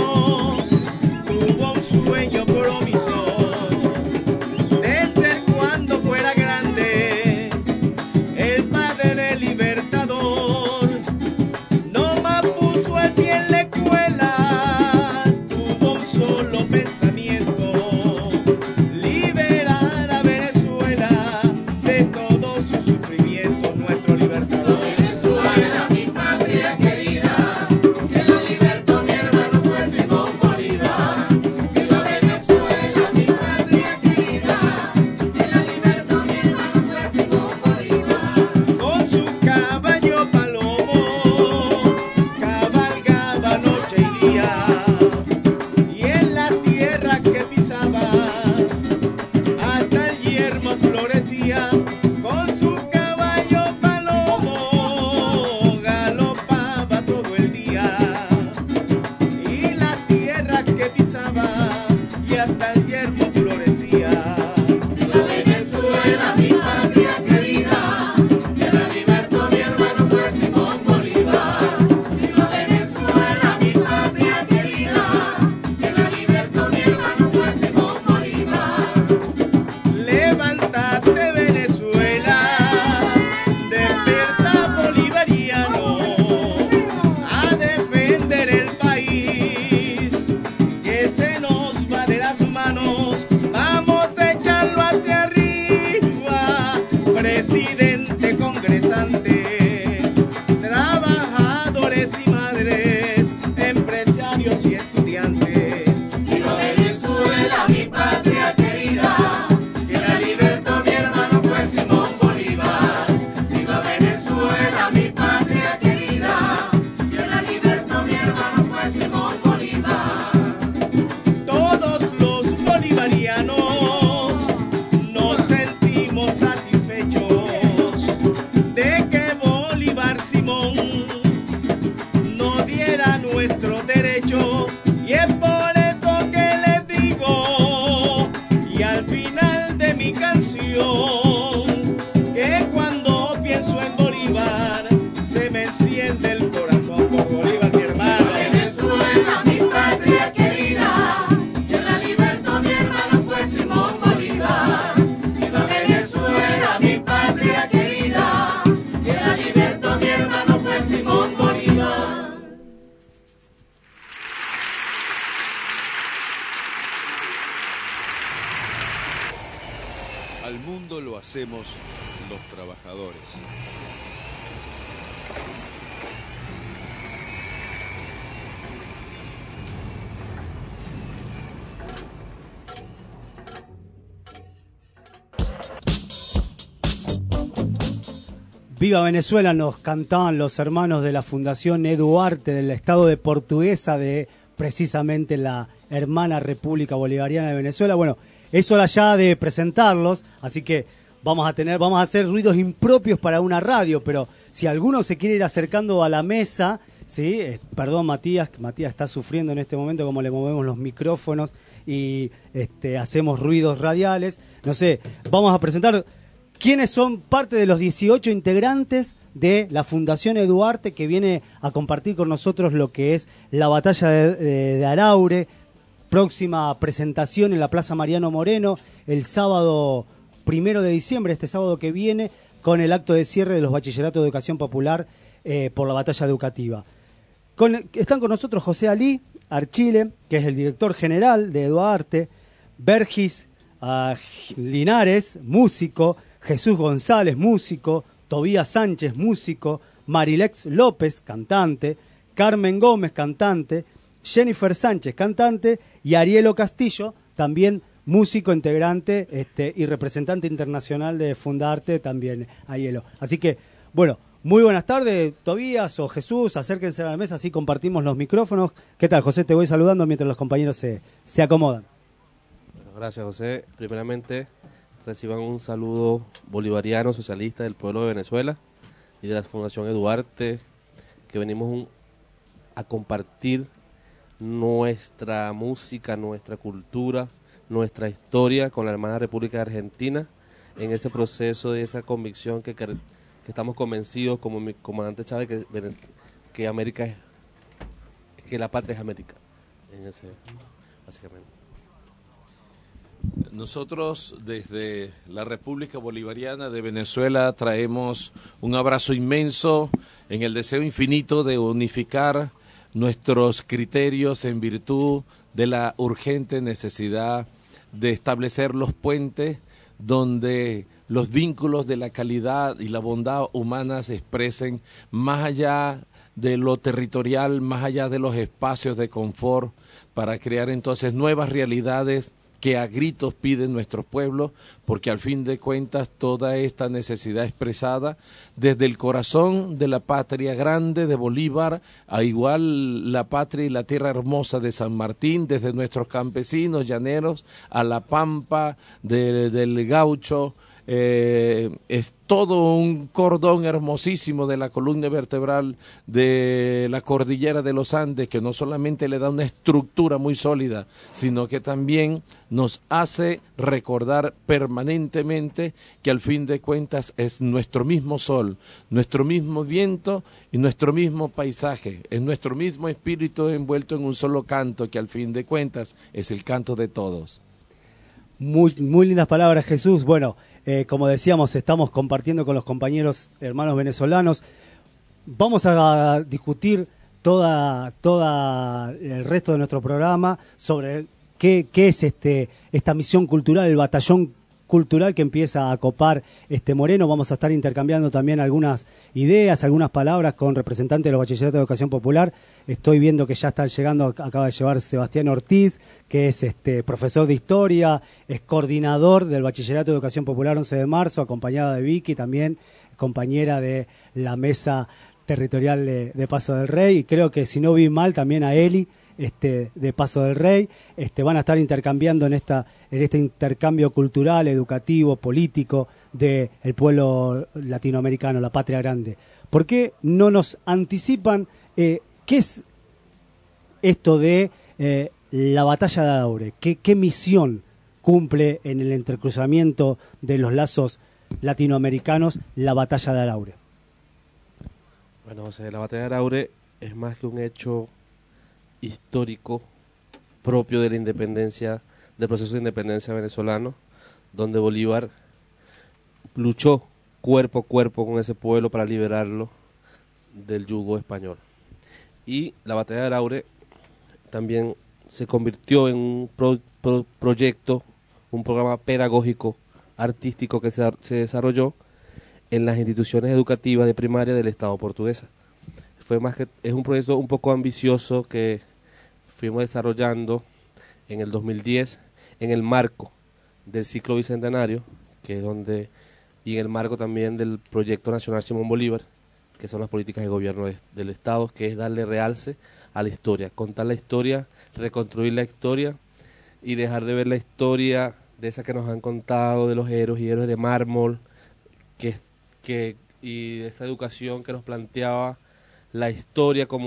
tuvo un sueño promisor de ser cuando fuera grande el padre libertador. No más puso el pie en la escuela, tuvo un solo pensamiento: liberar a Venezuela de todo su sufrimiento. Nuestro libertador. Venezuela, mi patria querida, que en la libertad mi hermano fue Simón Bolívar. Viva Venezuela, mi patria querida, que en la libertad mi hermano fue Simón Bolívar. Con su caballo palomo cabalgaba noche y día, y en la tierra que pisaba hasta el yermo florecía. Con su caballo palomo galopaba todo el día, y la tierra que pisaba y hasta el yermo florecía. Viva Venezuela, mi patria querida, que en la libertad mi hermano fue Simón Bolívar. Viva Venezuela, mi patria querida, que en la libertad mi hermano fue Simón Bolívar. Levántate Venezuela, despierta bolivariano, a defender el país que se nos va de las manos. Vamos a echarlo hacia arriba, presidente, congresantes, trabajadores y madres, empresarios y estudiantes. Viva Venezuela, mi patria querida, que en la libertad mi hermano fue Simón Bolívar. Viva Venezuela, mi patria querida, que en la libertad mi hermano fue Simón Bolívar. Todos los bolivarianos nos sentimos satisfechos de que Bolívar Simón nos diera nuestros derechos, y es por eso que les digo, y al final de mi canción, que cuando pienso en Bolívar se me enciende el corazón por Bolívar, mi hermano. Venezuela, mi patria querida, que en la libertad mi hermano fue Simón Bolívar. Viva Venezuela, mi patria querida, que en la libertad mi hermano fue Simón Bolívar. Al mundo lo hacemos los trabajadores. Viva Venezuela nos cantaban los hermanos de la Fundación Eduarte del Estado de Portuguesa, de precisamente la hermana República Bolivariana de Venezuela. Bueno, es hora ya de presentarlos, así que vamos a hacer ruidos impropios para una radio, pero si alguno se quiere ir acercando a la mesa, ¿sí? Perdón, Matías está sufriendo en este momento como le movemos los micrófonos y hacemos ruidos radiales. No sé, vamos a presentar quiénes son parte de los 18 integrantes de la Fundación Eduarte, que viene a compartir con nosotros lo que es la batalla de Araure, próxima presentación en la Plaza Mariano Moreno, el sábado 1 de diciembre, este sábado que viene, con el acto de cierre de los bachilleratos de educación popular por la batalla educativa. Están con nosotros José Alí Archile, que es el director general de Eduarte, Vergis Linares, músico, Jesús González, músico, Tobías Sánchez, músico, Marilex López, cantante, Carmen Gómez, cantante, Jennifer Sánchez, cantante, y Arielo Castillo, también músico, integrante y representante internacional de Fundarte, también Arielo. Así que, bueno, muy buenas tardes, Tobías o Jesús, acérquense a la mesa, así compartimos los micrófonos. ¿Qué tal, José? Te voy saludando mientras los compañeros se acomodan. Bueno, gracias, José. Primeramente, reciban un saludo bolivariano, socialista del pueblo de Venezuela y de la Fundación Eduarte, que venimos a compartir nuestra música, nuestra cultura, nuestra historia con la hermana República de Argentina, en ese proceso de esa convicción que estamos convencidos, como mi comandante Chávez, que América que la patria es América, básicamente. Nosotros desde la República Bolivariana de Venezuela traemos un abrazo inmenso en el deseo infinito de unificar nuestros criterios en virtud de la urgente necesidad de establecer los puentes donde los vínculos de la calidad y la bondad humana se expresen más allá de lo territorial, más allá de los espacios de confort, para crear entonces nuevas realidades que a gritos piden nuestros pueblos, porque al fin de cuentas toda esta necesidad expresada desde el corazón de la patria grande de Bolívar, a igual la patria y la tierra hermosa de San Martín, desde nuestros campesinos llaneros a la pampa del gaucho, es todo un cordón hermosísimo de la columna vertebral de la cordillera de los Andes, que no solamente le da una estructura muy sólida, sino que también nos hace recordar permanentemente que al fin de cuentas es nuestro mismo sol, nuestro mismo viento y nuestro mismo paisaje, es nuestro mismo espíritu envuelto en un solo canto, que al fin de cuentas es el canto de todos. Muy, muy lindas palabras, Jesús. Bueno, como decíamos, estamos compartiendo con los compañeros hermanos venezolanos. Vamos a discutir toda el resto de nuestro programa sobre qué es esta misión cultural, el batallón cultural que empieza a copar Moreno. Vamos a estar intercambiando también algunas ideas, algunas palabras con representantes de los bachilleratos de educación popular. Estoy viendo que ya están llegando, acaba de llegar Sebastián Ortiz, que es profesor de historia, es coordinador del bachillerato de educación popular 11 de marzo, acompañada de Vicky, también compañera de la mesa territorial de Paso del Rey, y creo que si no vi mal también a Eli, de Paso del Rey. Van a estar intercambiando en este intercambio cultural, educativo, político del pueblo latinoamericano, la patria grande. ¿Por qué no nos anticipan qué es esto de la batalla de Araure? ¿Qué misión cumple en el entrecruzamiento de los lazos latinoamericanos la batalla de Araure? Bueno, José, la batalla de Araure es más que un hecho histórico propio de la independencia, del proceso de independencia venezolano, donde Bolívar luchó cuerpo a cuerpo con ese pueblo para liberarlo del yugo español. Y la batalla de Araure también se convirtió en un proyecto, un programa pedagógico, artístico que se desarrolló en las instituciones educativas de primaria del Estado portuguesa. Es un proyecto un poco ambicioso que fuimos desarrollando en el 2010 en el marco del ciclo bicentenario, que es donde y en el marco también del Proyecto Nacional Simón Bolívar, que son las políticas de gobierno del Estado, que es darle realce a la historia, contar la historia, reconstruir la historia y dejar de ver la historia de esa que nos han contado de los héroes y héroes de mármol, y esa educación que nos planteaba la historia como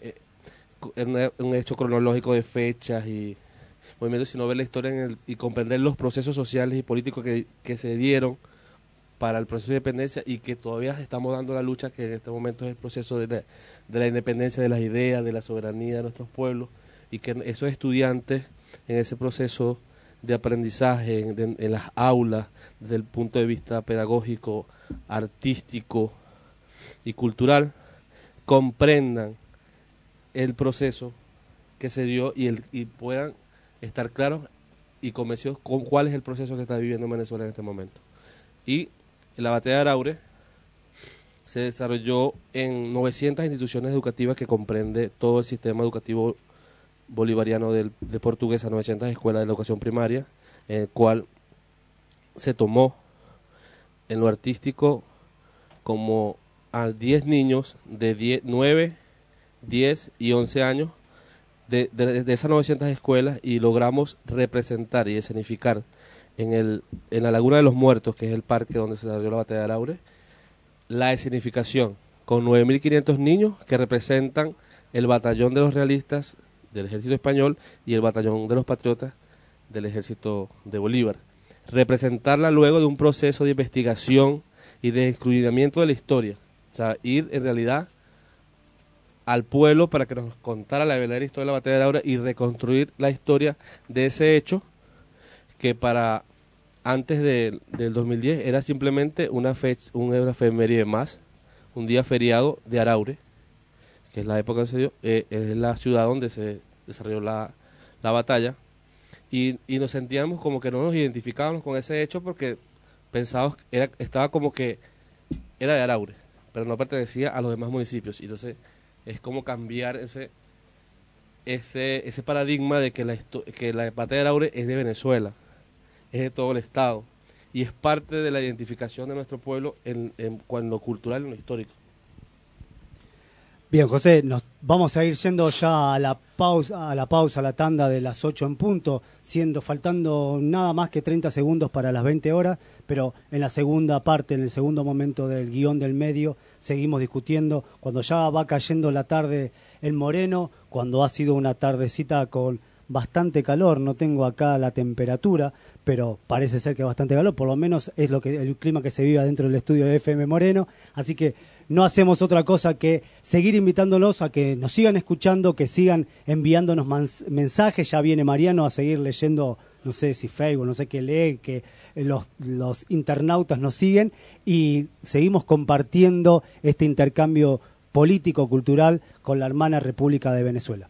un hecho cronológico de fechas y movimientos, sino ver la historia y comprender los procesos sociales y políticos que se dieron para el proceso de independencia y que todavía estamos dando la lucha, que en este momento es el proceso de la independencia de las ideas, de la soberanía de nuestros pueblos, y que esos estudiantes en ese proceso de aprendizaje en las aulas, desde el punto de vista pedagógico, artístico y cultural, comprendan el proceso que se dio y puedan estar claros y convencidos con cuál es el proceso que está viviendo Venezuela en este momento. Y la batalla de Araure se desarrolló en 900 instituciones educativas que comprende todo el sistema educativo bolivariano de Portuguesa, 900 escuelas de la educación primaria, en el cual se tomó en lo artístico como a 10 niños de 9, 10 y 11 años de esas 900 escuelas, y logramos representar y escenificar en la Laguna de los Muertos, que es el parque donde se desarrolló la batalla de Araure, la escenificación con 9.500 niños que representan el batallón de los realistas del ejército español y el batallón de los patriotas del ejército de Bolívar. Representarla luego de un proceso de investigación y de escudriñamiento de la historia. O sea, ir en realidad al pueblo para que nos contara la verdadera historia de la batalla de Araure y reconstruir la historia de ese hecho que para antes del 2010 era simplemente una efeméride más, un día feriado de Araure, que es la época que se dio, es la ciudad donde se desarrolló la batalla, y nos sentíamos como que no nos identificábamos con ese hecho porque pensábamos estaba como que era de Araure, pero no pertenecía a los demás municipios. Y entonces es como cambiar ese paradigma de que la batalla de Araure es de Venezuela, es de todo el Estado, y es parte de la identificación de nuestro pueblo en lo cultural y en lo histórico. Bien, José, nos vamos a ir yendo ya a la pausa, a la tanda de las 8 en punto, faltando nada más que 30 segundos para las 20 horas, pero en la segunda parte, en el segundo momento del guión del medio, seguimos discutiendo, cuando ya va cayendo la tarde en Moreno, cuando ha sido una tardecita con bastante calor, no tengo acá la temperatura, pero parece ser que bastante calor, por lo menos es el clima que se vive dentro del estudio de FM Moreno, así que no hacemos otra cosa que seguir invitándolos a que nos sigan escuchando, que sigan enviándonos mensajes. Ya viene Mariano a seguir leyendo, no sé si Facebook, no sé qué lee, que los internautas nos siguen, y seguimos compartiendo este intercambio político-cultural con la hermana República de Venezuela.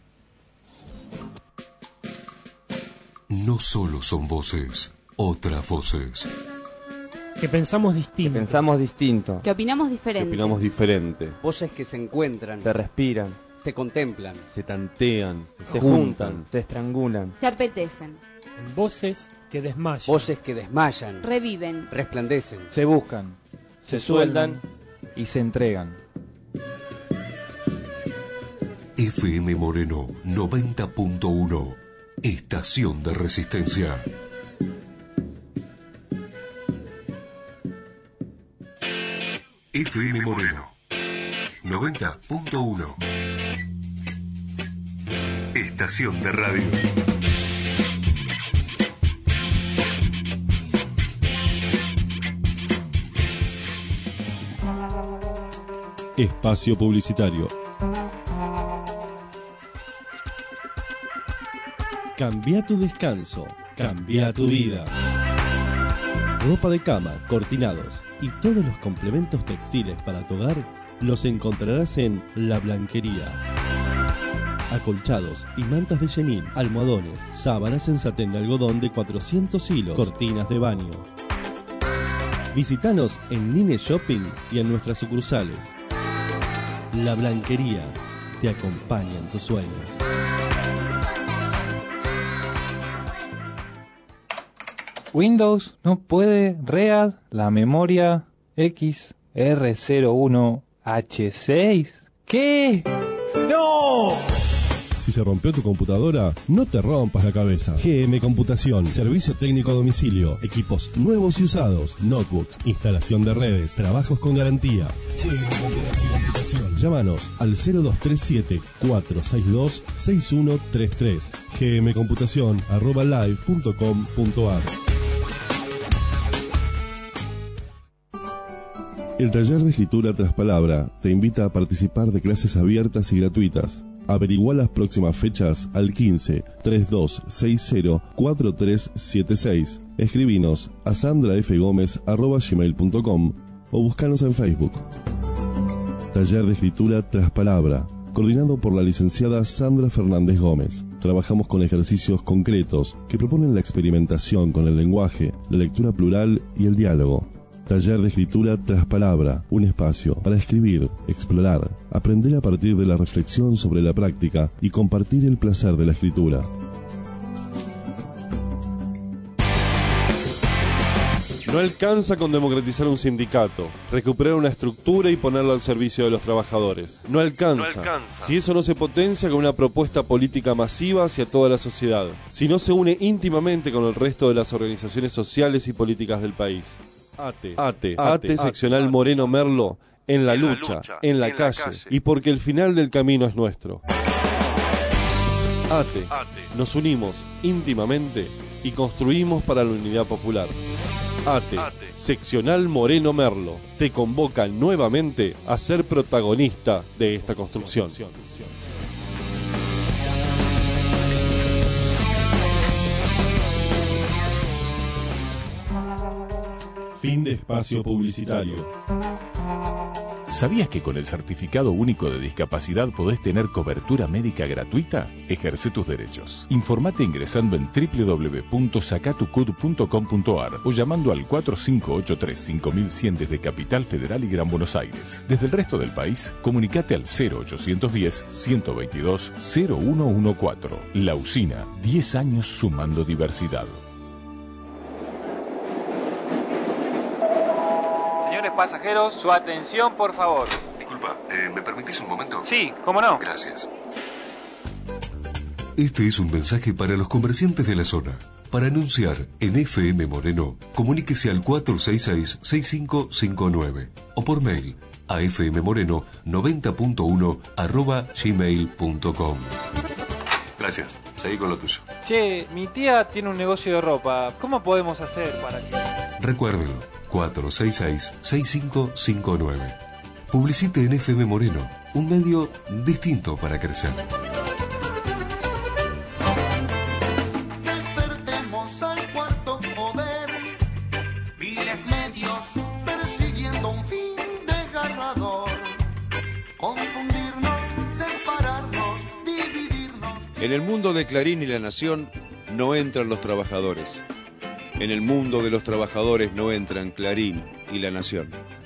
No solo son voces, otras voces. Que pensamos distinto. Que opinamos diferente. Voces que se encuentran. Se respiran. Se contemplan. Se tantean. Se juntan. Se estrangulan. Se apetecen. Voces que desmayan. Voces que desmayan. Reviven. Resplandecen. Se buscan. Se sueldan. Y se entregan. FM Moreno 90.1. Estación de Resistencia. FM Moreno 90.1. Estación de radio. Espacio publicitario. Cambia tu descanso, cambia tu vida. Ropa de cama, cortinados y todos los complementos textiles para tu hogar los encontrarás en La Blanquería. Acolchados y mantas de chenil, almohadones, sábanas en satén de algodón de 400 hilos, cortinas de baño. Visítanos en Nine Shopping y en nuestras sucursales. La Blanquería te acompaña en tus sueños. Windows no puede read la memoria XR01H6. ¿Qué? ¡No! Si se rompió tu computadora, no te rompas la cabeza. GM Computación, servicio técnico a domicilio, equipos nuevos y usados, notebooks, instalación de redes, trabajos con garantía. GM Computación. Llámanos al 0237-462-6133. gmcomputacion@live.com.ar. El taller de escritura tras palabra te invita a participar de clases abiertas y gratuitas. Averigua las próximas fechas al 15 3260 4376. Escribinos a sandrafgomez@gmail.com o buscanos en Facebook. Taller de escritura tras palabra, coordinado por la licenciada Sandra Fernández Gómez. Trabajamos con ejercicios concretos que proponen la experimentación con el lenguaje, la lectura plural y el diálogo. Taller de escritura tras palabra, un espacio para escribir, explorar, aprender a partir de la reflexión sobre la práctica y compartir el placer de la escritura. No alcanza con democratizar un sindicato, recuperar una estructura y ponerlo al servicio de los trabajadores. No alcanza. Si eso no se potencia con una propuesta política masiva hacia toda la sociedad. Si no se une íntimamente con el resto de las organizaciones sociales y políticas del país. ATE, seccional Moreno Merlo, en la lucha, en la calle, y porque el final del camino es nuestro. ATE, nos unimos íntimamente y construimos para la unidad popular. ATE, seccional Moreno Merlo, te convoca nuevamente a ser protagonista de esta construcción. Fin de espacio publicitario. ¿Sabías que con el Certificado Único de Discapacidad podés tener cobertura médica gratuita? Ejerce tus derechos. Informate ingresando en www.sacatucud.com.ar o llamando al 4583-5100 desde Capital Federal y Gran Buenos Aires. Desde el resto del país, comunicate al 0810-122-0114. La Usina, 10 años sumando diversidad. Pasajeros, su atención, por favor. Disculpa, ¿me permitís un momento? Sí, ¿cómo no? Gracias. Este es un mensaje para los comerciantes de la zona. Para anunciar en FM Moreno, comuníquese al 466-6559 o por mail a fmmoreno90.1@gmail.com. Gracias. Seguí con lo tuyo. Che, mi tía tiene un negocio de ropa. ¿Cómo podemos hacer para que...? Recuérdelo. 466-6559. Publicite en FM Moreno, un medio distinto para crecer. Despertemos al cuarto poder, viles medios persiguiendo un fin desgarrador, confundirnos, separarnos, dividirnos. En el mundo de Clarín y La Nación no entran los trabajadores. En el mundo de los trabajadores no entran Clarín y La Nación.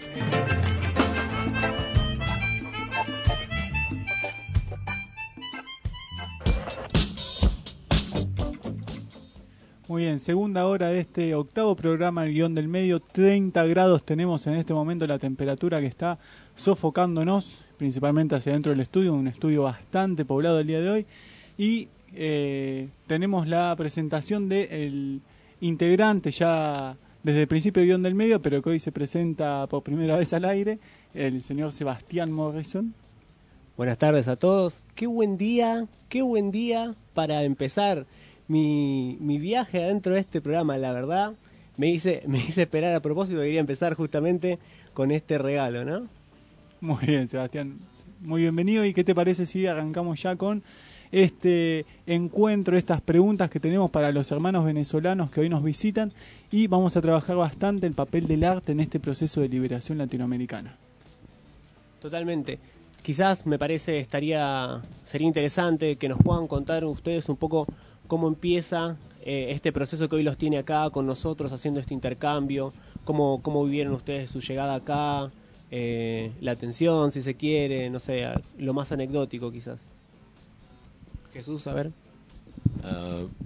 Muy bien, segunda hora de este octavo programa, el guión del medio. 30 grados tenemos en este momento la temperatura que está sofocándonos, principalmente hacia dentro del estudio, un estudio bastante poblado el día de hoy. Y tenemos la presentación del integrante ya desde el principio de guión del medio, pero que hoy se presenta por primera vez al aire, el señor Sebastián Morrison. Buenas tardes a todos. Qué buen día para empezar mi viaje adentro de este programa. La verdad, me hice esperar a propósito, quería empezar justamente con este regalo, ¿no? Muy bien, Sebastián, muy bienvenido. ¿Y qué te parece si arrancamos ya con este encuentro, estas preguntas que tenemos para los hermanos venezolanos que hoy nos visitan, y vamos a trabajar bastante el papel del arte en este proceso de liberación latinoamericana? Totalmente. Quizás me parece sería interesante que nos puedan contar ustedes un poco cómo empieza este proceso que hoy los tiene acá con nosotros haciendo este intercambio, cómo vivieron ustedes su llegada acá, la atención, si se quiere, no sé, lo más anecdótico quizás. Jesús, a ver.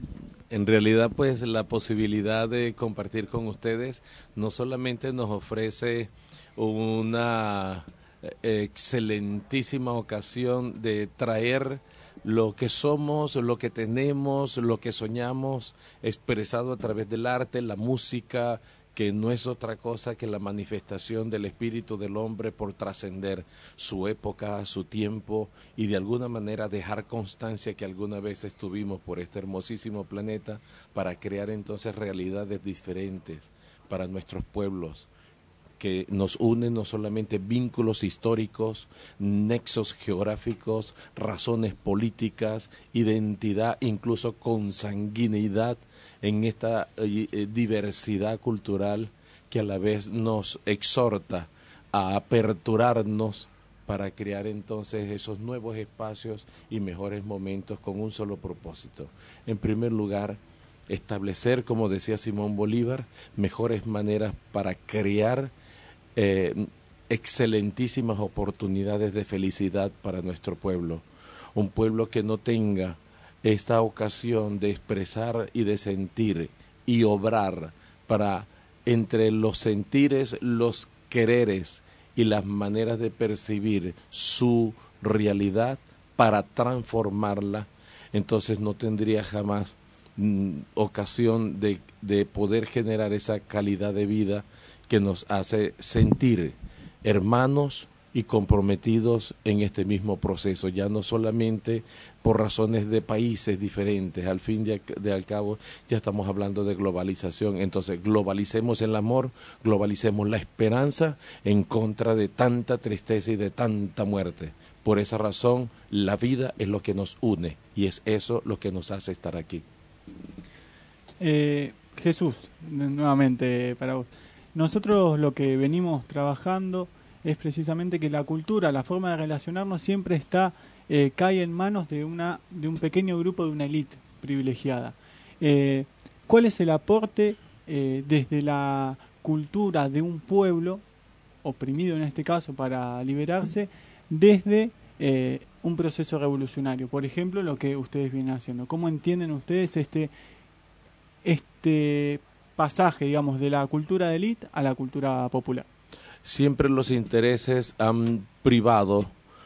En realidad, pues, la posibilidad de compartir con ustedes no solamente nos ofrece una excelentísima ocasión de traer lo que somos, lo que tenemos, lo que soñamos, expresado a través del arte, la música, que no es otra cosa que la manifestación del espíritu del hombre por trascender su época, su tiempo y de alguna manera dejar constancia que alguna vez estuvimos por este hermosísimo planeta para crear entonces realidades diferentes para nuestros pueblos, que nos unen no solamente vínculos históricos, nexos geográficos, razones políticas, identidad, incluso consanguineidad en esta diversidad cultural que a la vez nos exhorta a aperturarnos para crear entonces esos nuevos espacios y mejores momentos con un solo propósito. En primer lugar, establecer, como decía Simón Bolívar, mejores maneras para crear excelentísimas oportunidades de felicidad para nuestro pueblo. Un pueblo que no tenga esta ocasión de expresar y de sentir y obrar para entre los sentires, los quereres y las maneras de percibir su realidad para transformarla, entonces no tendría jamás ocasión de poder generar esa calidad de vida que nos hace sentir hermanos y comprometidos en este mismo proceso, ya no solamente por razones de países diferentes, al fin de al cabo ya estamos hablando de globalización, entonces globalicemos el amor, globalicemos la esperanza en contra de tanta tristeza y de tanta muerte. Por esa razón, la vida es lo que nos une y es eso lo que nos hace estar aquí. Jesús, nuevamente para vos. Nosotros lo que venimos trabajando es precisamente que la cultura, la forma de relacionarnos siempre cae en manos de un pequeño grupo, de una élite privilegiada. ¿Cuál es el aporte desde la cultura de un pueblo, oprimido en este caso para liberarse, desde un proceso revolucionario? Por ejemplo, lo que ustedes vienen haciendo. ¿Cómo entienden ustedes este pasaje, digamos, de la cultura de élite a la cultura popular? Siempre los intereses han privado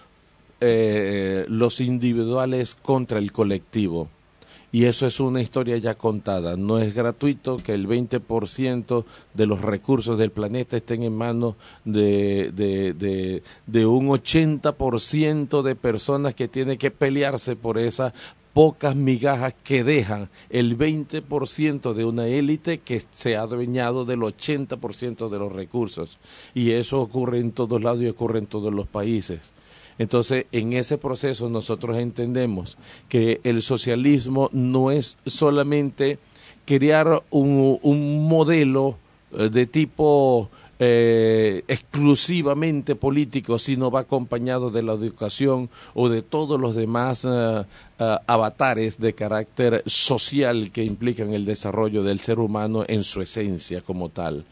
los individuales contra el colectivo. Y eso es una historia ya contada. No es gratuito que el 20% de los recursos del planeta estén en manos de un 80% de personas que tienen que pelearse por esas pocas migajas que dejan el 20% de una élite que se ha adueñado del 80% de los recursos. Y eso ocurre en todos lados y ocurre en todos los países. Entonces, en ese proceso nosotros entendemos que el socialismo no es solamente crear un modelo de tipo exclusivamente político, sino va acompañado de la educación o de todos los demás avatares de carácter social que implican el desarrollo del ser humano en su esencia como tal.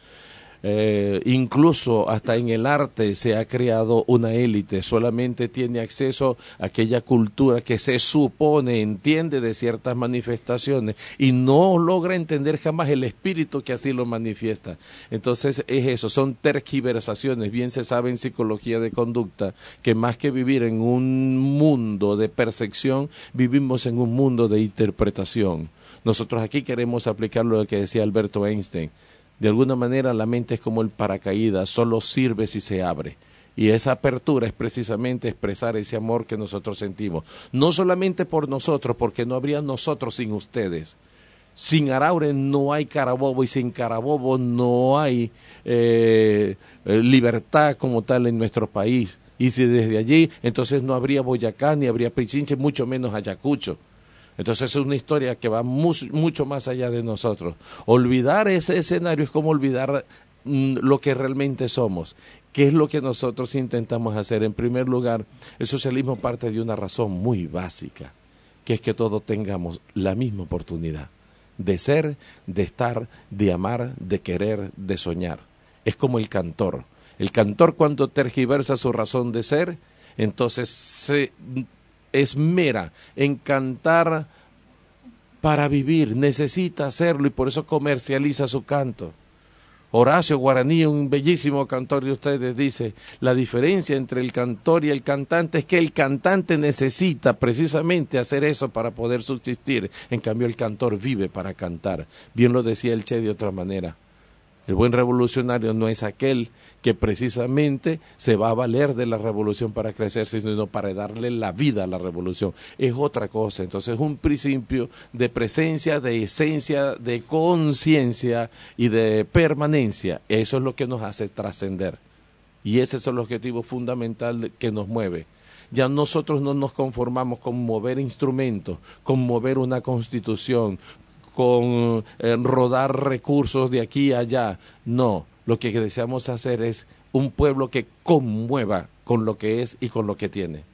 Incluso hasta en el arte se ha creado una élite, solamente tiene acceso a aquella cultura que se supone entiende de ciertas manifestaciones y no logra entender jamás el espíritu que así lo manifiesta. Entonces es eso, son tergiversaciones. Bien se sabe en psicología de conducta que más que vivir en un mundo de percepción, vivimos en un mundo de interpretación. Nosotros aquí queremos aplicar lo que decía Alberto Einstein. De alguna manera la mente es como el paracaídas, solo sirve si se abre. Y esa apertura es precisamente expresar ese amor que nosotros sentimos. No solamente por nosotros, porque no habría nosotros sin ustedes. Sin Araure no hay Carabobo y sin Carabobo no hay libertad como tal en nuestro país. Y si desde allí, entonces no habría Boyacá, ni habría Pichinche, mucho menos Ayacucho. Entonces es una historia que va mucho más allá de nosotros. Olvidar ese escenario es como olvidar lo que realmente somos. ¿Qué es lo que nosotros intentamos hacer? En primer lugar, el socialismo parte de una razón muy básica, que es que todos tengamos la misma oportunidad de ser, de estar, de amar, de querer, de soñar. Es como el cantor. El cantor cuando tergiversa su razón de ser, entonces se esmera en cantar para vivir, necesita hacerlo y por eso comercializa su canto. Horacio Guaraní, un bellísimo cantor de ustedes, dice, la diferencia entre el cantor y el cantante es que el cantante necesita precisamente hacer eso para poder subsistir, en cambio el cantor vive para cantar. Bien lo decía el Che de otra manera. El buen revolucionario no es aquel que precisamente se va a valer de la revolución para crecer, sino para darle la vida a la revolución. Es otra cosa. Entonces, un principio de presencia, de esencia, de conciencia y de permanencia. Eso es lo que nos hace trascender. Y ese es el objetivo fundamental que nos mueve. Ya nosotros no nos conformamos con mover instrumentos, con mover una constitución, con rodar recursos de aquí a allá. No, lo que deseamos hacer es un pueblo que conmueva con lo que es y con lo que tiene.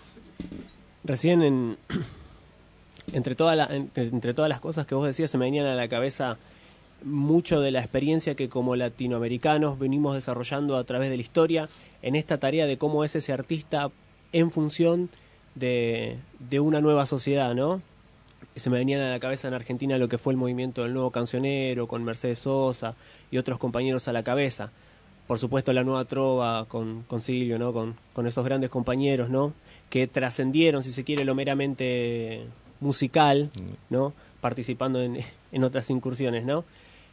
Recién entre todas las cosas que vos decías se me venían a la cabeza mucho de la experiencia que como latinoamericanos venimos desarrollando a través de la historia en esta tarea de cómo es ese artista en función de una nueva sociedad, ¿no? Se me venían a la cabeza en Argentina lo que fue el movimiento del nuevo cancionero, con Mercedes Sosa y otros compañeros a la cabeza. Por supuesto la nueva trova con Silvio, ¿no? Con esos grandes compañeros, ¿no? Que trascendieron, si se quiere, lo meramente musical, ¿no? Participando en otras incursiones, ¿no?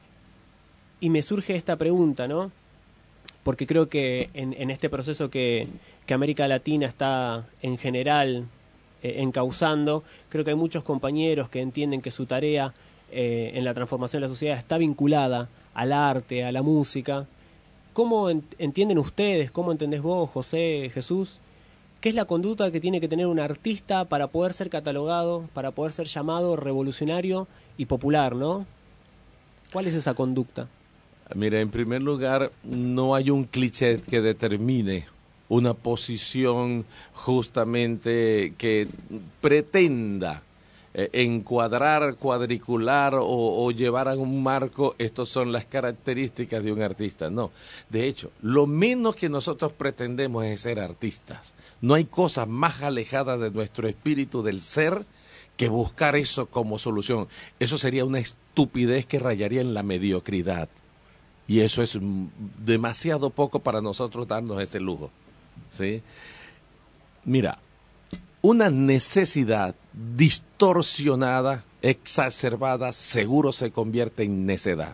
Y me surge esta pregunta, ¿no? Porque creo que en este proceso que América Latina está en general encauzando, creo que hay muchos compañeros que entienden que su tarea en la transformación de la sociedad está vinculada al arte, a la música. ¿Cómo entienden ustedes, cómo entendés vos, José, Jesús, qué es la conducta que tiene que tener un artista para poder ser catalogado, para poder ser llamado revolucionario y popular, ¿no? ¿Cuál es esa conducta? Mira, en primer lugar, no hay un cliché que determine una posición justamente que pretenda encuadrar, cuadricular o llevar a un marco, estas son las características de un artista. No, de hecho, lo menos que nosotros pretendemos es ser artistas. No hay cosa más alejada de nuestro espíritu del ser que buscar eso como solución. Eso sería una estupidez que rayaría en la mediocridad. Y eso es demasiado poco para nosotros darnos ese lujo. ¿Sí? Mira, una necesidad distorsionada, exacerbada, seguro se convierte en necedad.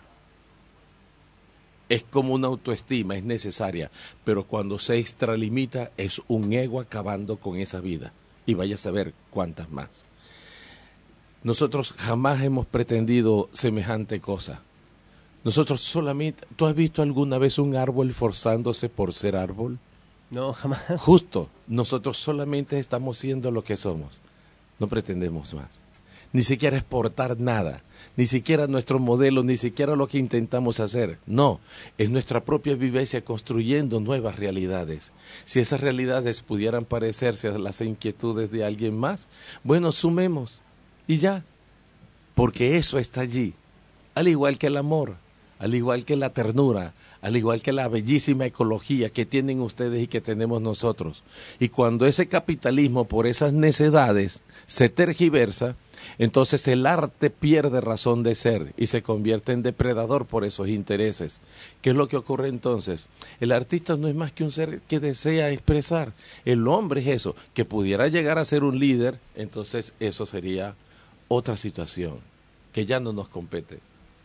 Es como una autoestima, es necesaria, pero cuando se extralimita es un ego acabando con esa vida. Y vaya a saber cuántas más. Nosotros jamás hemos pretendido semejante cosa. Nosotros solamente... ¿Tú has visto alguna vez un árbol forzándose por ser árbol? No, jamás. Justo, nosotros solamente estamos siendo lo que somos. No pretendemos más. Ni siquiera exportar nada. Ni siquiera nuestro modelo, ni siquiera lo que intentamos hacer. No, es nuestra propia vivencia construyendo nuevas realidades. Si esas realidades pudieran parecerse a las inquietudes de alguien más, bueno, sumemos y ya. Porque eso está allí. Al igual que el amor, al igual que la ternura, al igual que la bellísima ecología que tienen ustedes y que tenemos nosotros. Y cuando ese capitalismo por esas necedades se tergiversa, entonces el arte pierde razón de ser y se convierte en depredador por esos intereses. ¿Qué es lo que ocurre entonces? El artista no es más que un ser que desea expresar. El hombre es eso, que pudiera llegar a ser un líder, entonces eso sería otra situación que ya no nos compete.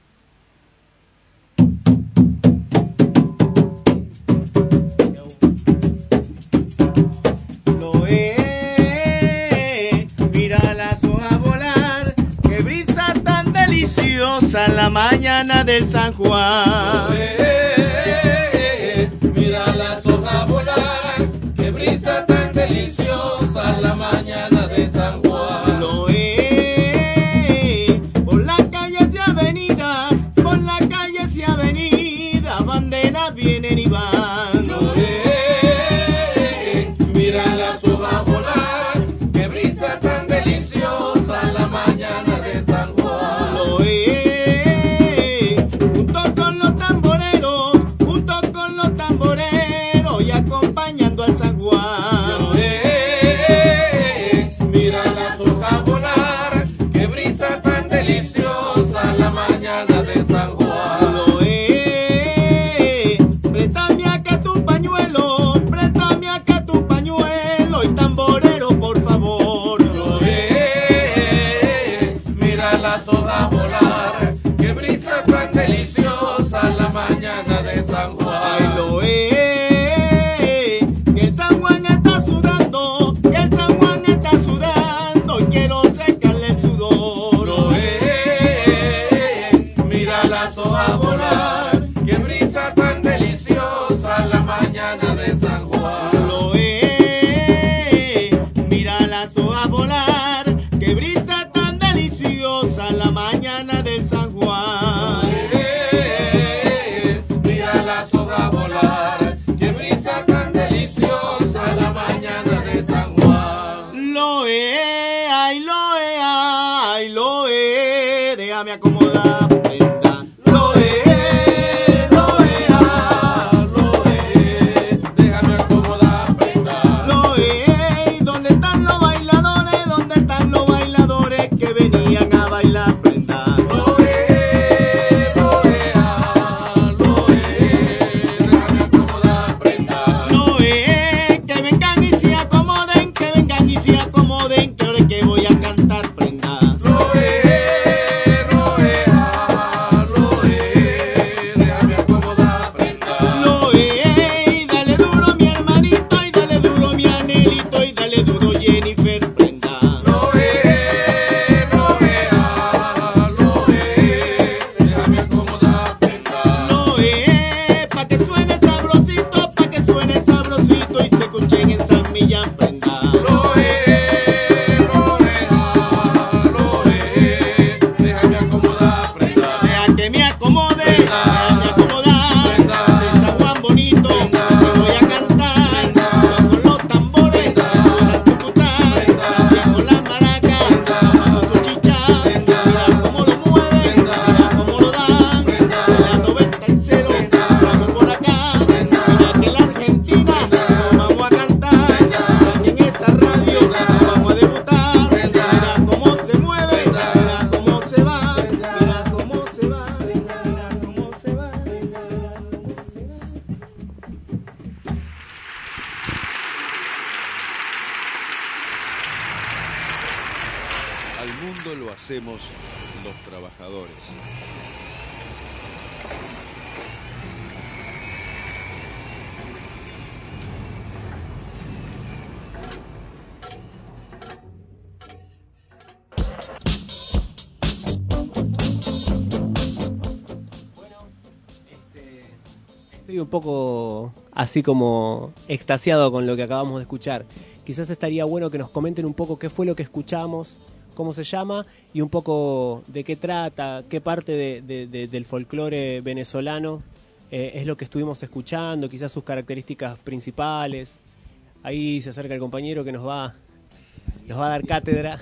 En la mañana del San Juan. Mira las hojas volar, qué brisa tan deliciosa la mañana de San Juan. Por las calles y avenidas, por las calles y avenidas, banderas vienen y van. Mira las hojas volar, qué brisa tan deliciosa la mañana de San Juan. Con los tambores tamborero, por favor. Mira las hojas volar, qué brisa tan deliciosa la mañana de San Juan. Ay, lo es, que el San Juan está sudando, que el San Juan está sudando, y quiero secarle el sudor. Lo es, mira las hojas volar, qué brisa tan deliciosa la mañana de San Juan. Lo es, mira las hojas volar, qué brisa tan deliciosa la mañana del San Juan. Mira las hojas volar, qué brisa tan deliciosa la mañana de San Juan. Lo es, ay, lo es, ay, lo es, déjame acomodar prenda. Lo es, lo es, ah, lo es, déjame acomodar prenda. lo es, ¿dónde están los bailadores? ¿Dónde están los bailadores que venían a bailar prenda? Lo es, ah, lo es, déjame acomodar prenda. Lo es, que vengan y se acomoden, que vengan y se acomoden, que ahora es que voy a cantar prenda. Lo es, ah, lo es, déjame acomodar prenda. Lo es, dale duro mi hermanito y dale duro mi anhelito y dale duro Jennifer prenda. Lo es, ah, lo es, déjame acomodar prenda. Lo es, pa' que suene sabrosito, pa' que suene sabrosito y se escuchen en San Millán prenda. Lo es, ah, lo es, déjame acomodar prenda. Deja que me acomode, déjame acomodar, de San Juan bonito, que voy a cantar, con los tambores, que suenan tucutá, y con las maracas, con su chicha, mira cómo lo mueven, mira cómo lo dan, mira 90 y 0, estamos por acá, mira que en la Argentina nos vamos a cantar, mira que en esta radio nos vamos a debutar, mira cómo se mueve, mira cómo se va, mira cómo se va, mira cómo se va, Al mundo lo hacemos los trabajadores. Estoy un poco así como extasiado con lo que acabamos de escuchar. Quizás estaría bueno que nos comenten un poco qué fue lo que escuchamos, cómo se llama y un poco de qué trata, qué parte del folclore venezolano es lo que estuvimos escuchando, quizás sus características principales. Ahí se acerca el compañero que nos va a dar cátedra.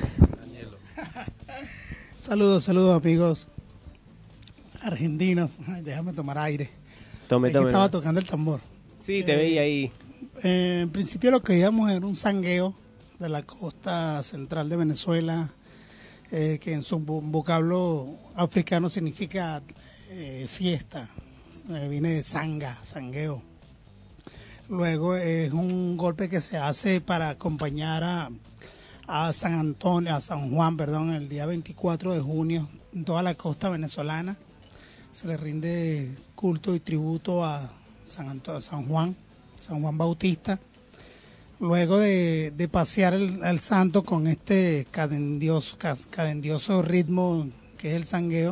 Saludos amigos argentinos. Ay, déjame tomar aire. Tome. Estaba tocando el tambor. Sí, te veía ahí. En principio lo que íbamos era un sangueo de la costa central de Venezuela, que en su vocablo africano significa fiesta. Viene de sanga, sangueo. Luego es un golpe que se hace para acompañar a San Juan, el día 24 de junio, en toda la costa venezolana. Se le rinde culto y tributo a San Juan Bautista. Luego de pasear al santo con este cadendioso ritmo que es el sangueo,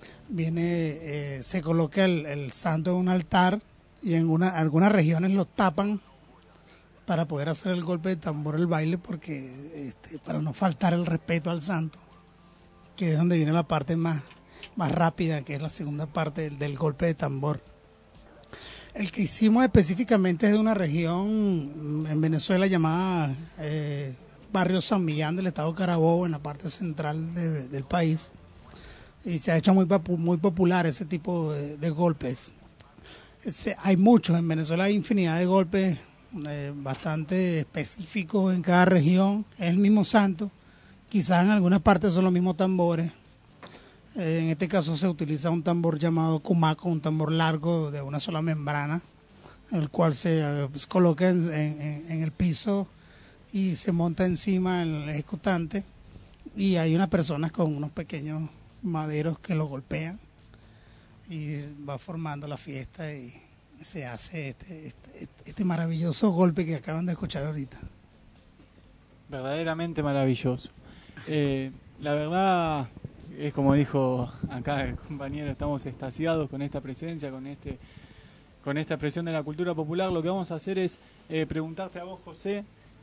se coloca el santo en un altar y en algunas regiones lo tapan para poder hacer el golpe de tambor, el baile, porque para no faltar el respeto al santo, que es donde viene la parte más rápida, que es la segunda parte del golpe de tambor. El que hicimos específicamente es de una región en Venezuela llamada Barrio San Millán del estado Carabobo, en la parte central del país, y se ha hecho muy popular ese tipo de golpes. Hay muchos, en Venezuela hay infinidad de golpes bastante específicos en cada región, es el mismo santo, quizás en algunas partes son los mismos tambores. En este caso se utiliza un tambor llamado cumaco, un tambor largo de una sola membrana, el cual se coloca en el piso y se monta encima el ejecutante y hay unas personas con unos pequeños maderos que lo golpean y va formando la fiesta y se hace este maravilloso golpe que acaban de escuchar ahorita. Verdaderamente maravilloso. La verdad es como dijo acá el compañero, estamos extasiados con esta presencia, con esta expresión de la cultura popular. Lo que vamos a hacer es preguntarte a vos, José,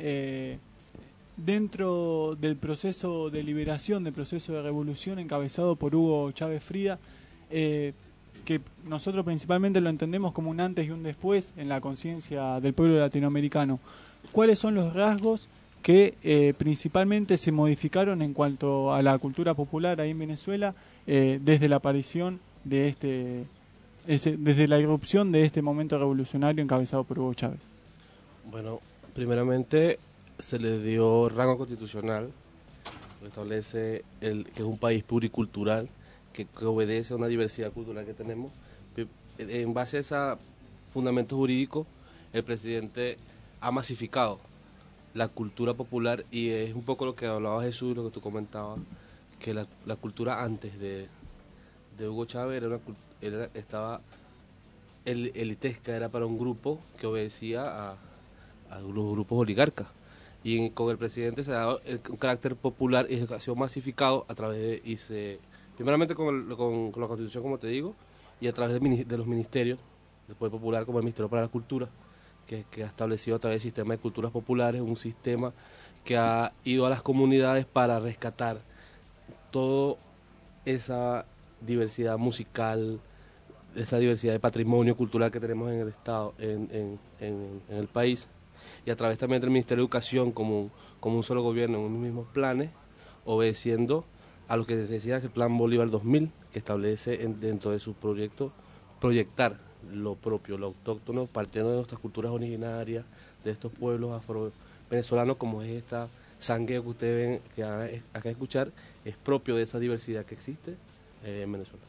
dentro del proceso de liberación, del proceso de revolución encabezado por Hugo Chávez Fría, que nosotros principalmente lo entendemos como un antes y un después en la conciencia del pueblo latinoamericano. ¿Cuáles son los rasgos que principalmente se modificaron en cuanto a la cultura popular ahí en Venezuela desde la aparición de desde la irrupción de este momento revolucionario encabezado por Hugo Chávez? Bueno, primeramente se le dio rango constitucional, que establece que es un país pluricultural, que obedece a una diversidad cultural que tenemos. En base a ese fundamento jurídico, el presidente ha masificado la cultura popular, y es un poco lo que hablaba Jesús, lo que tú comentabas, que la cultura antes de Hugo Chávez estaba elitesca, era para un grupo que obedecía a los grupos oligarcas, y con el presidente se ha dado un carácter popular y ha sido masificado a través primeramente con la Constitución, como te digo, y a través de los ministerios del Poder Popular, como el Ministerio para la Cultura, que ha establecido a través del sistema de culturas populares, un sistema que ha ido a las comunidades para rescatar toda esa diversidad musical, esa diversidad de patrimonio cultural que tenemos en el Estado, en el país, y a través también del Ministerio de Educación como un solo gobierno, en unos mismos planes, obedeciendo a lo que se decía que el Plan Bolívar 2000, que establece dentro de sus proyectos proyectar lo propio, lo autóctono, partiendo de nuestras culturas originarias, de estos pueblos afro-venezolanos, como es esta sangueo que ustedes ven, que acá escuchar, es propio de esa diversidad que existe en Venezuela.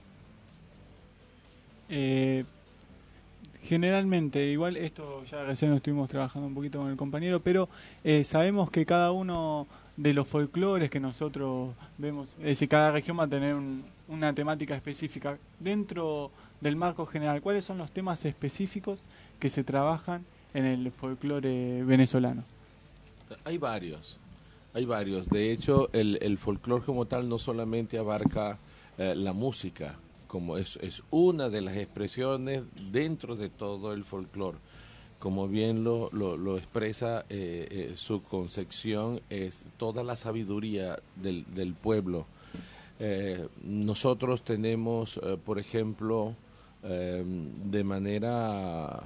Generalmente, igual esto ya recién lo estuvimos trabajando un poquito con el compañero, pero sabemos que cada uno de los folclores que nosotros vemos, es decir, cada región va a tener una temática específica. Dentro del marco general, ¿cuáles son los temas específicos que se trabajan en el folclore venezolano? Hay varios. De hecho, el folclore como tal no solamente abarca la música, como es una de las expresiones dentro de todo el folclore. Como bien lo expresa su concepción, es toda la sabiduría del pueblo. Nosotros tenemos, por ejemplo, de manera,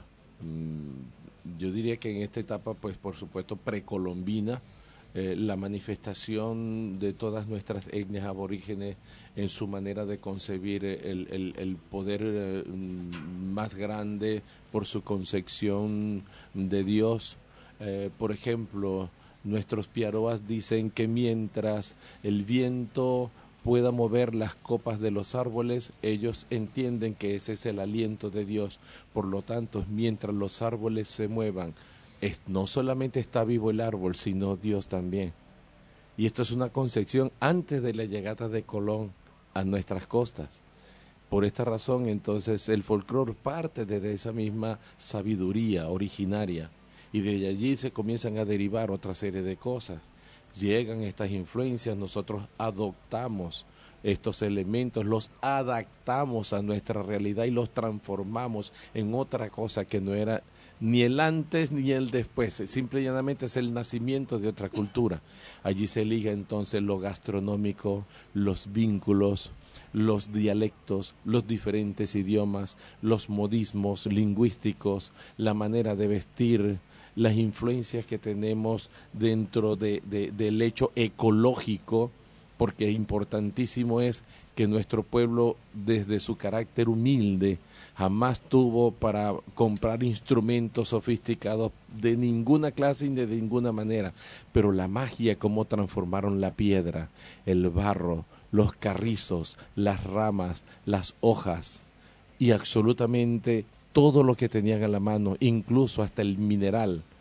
yo diría que en esta etapa, pues por supuesto precolombina, la manifestación de todas nuestras etnias aborígenes en su manera de concebir el poder más grande por su concepción de Dios. Por ejemplo, nuestros piaroas dicen que mientras el viento pueda mover las copas de los árboles, ellos entienden que ese es el aliento de Dios. Por lo tanto, mientras los árboles se muevan, no solamente está vivo el árbol, sino Dios también. Y esto es una concepción antes de la llegada de Colón a nuestras costas. Por esta razón, entonces, el folclore parte de esa misma sabiduría originaria, y de allí se comienzan a derivar otra serie de cosas. Llegan estas influencias, nosotros adoptamos estos elementos, los adaptamos a nuestra realidad y los transformamos en otra cosa que no era ni el antes ni el después, simple y llanamente es el nacimiento de otra cultura. Allí se liga entonces lo gastronómico, los vínculos, los dialectos, los diferentes idiomas, los modismos lingüísticos, la manera de vestir, las influencias que tenemos dentro del hecho ecológico, porque importantísimo es que nuestro pueblo, desde su carácter humilde, jamás tuvo para comprar instrumentos sofisticados de ninguna clase y de ninguna manera, pero la magia, cómo transformaron la piedra, el barro, los carrizos, las ramas, las hojas y absolutamente todo lo que tenían a la mano, incluso hasta el mineral,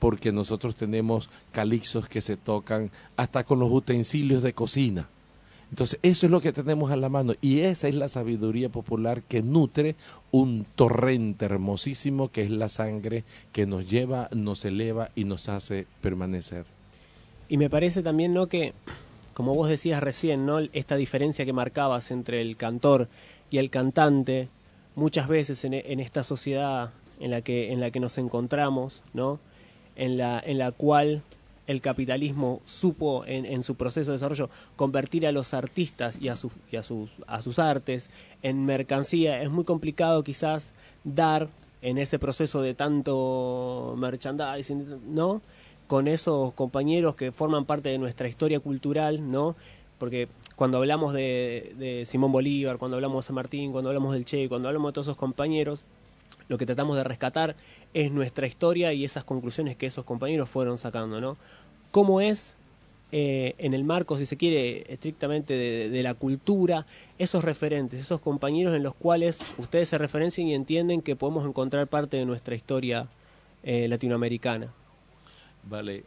porque nosotros tenemos calixos que se tocan hasta con los utensilios de cocina. Entonces, eso es lo que tenemos a la mano, y esa es la sabiduría popular que nutre un torrente hermosísimo que es la sangre que nos lleva, nos eleva y nos hace permanecer. Y me parece también, ¿no?, que, como vos decías recién, ¿no?, esta diferencia que marcabas entre el cantor y el cantante, muchas veces en esta sociedad en la que nos encontramos, ¿no?, en la cual el capitalismo supo en su proceso de desarrollo convertir a los artistas y a sus artes en mercancía. Es muy complicado quizás dar en ese proceso de tanto merchandising, ¿no?, con esos compañeros que forman parte de nuestra historia cultural, ¿no? Porque cuando hablamos de Simón Bolívar, cuando hablamos de San Martín, cuando hablamos del Che, cuando hablamos de todos esos compañeros, lo que tratamos de rescatar es nuestra historia y esas conclusiones que esos compañeros fueron sacando, ¿no? ¿Cómo es, en el marco, si se quiere, estrictamente de la cultura, esos referentes, esos compañeros en los cuales ustedes se referencian y entienden que podemos encontrar parte de nuestra historia latinoamericana? Vale,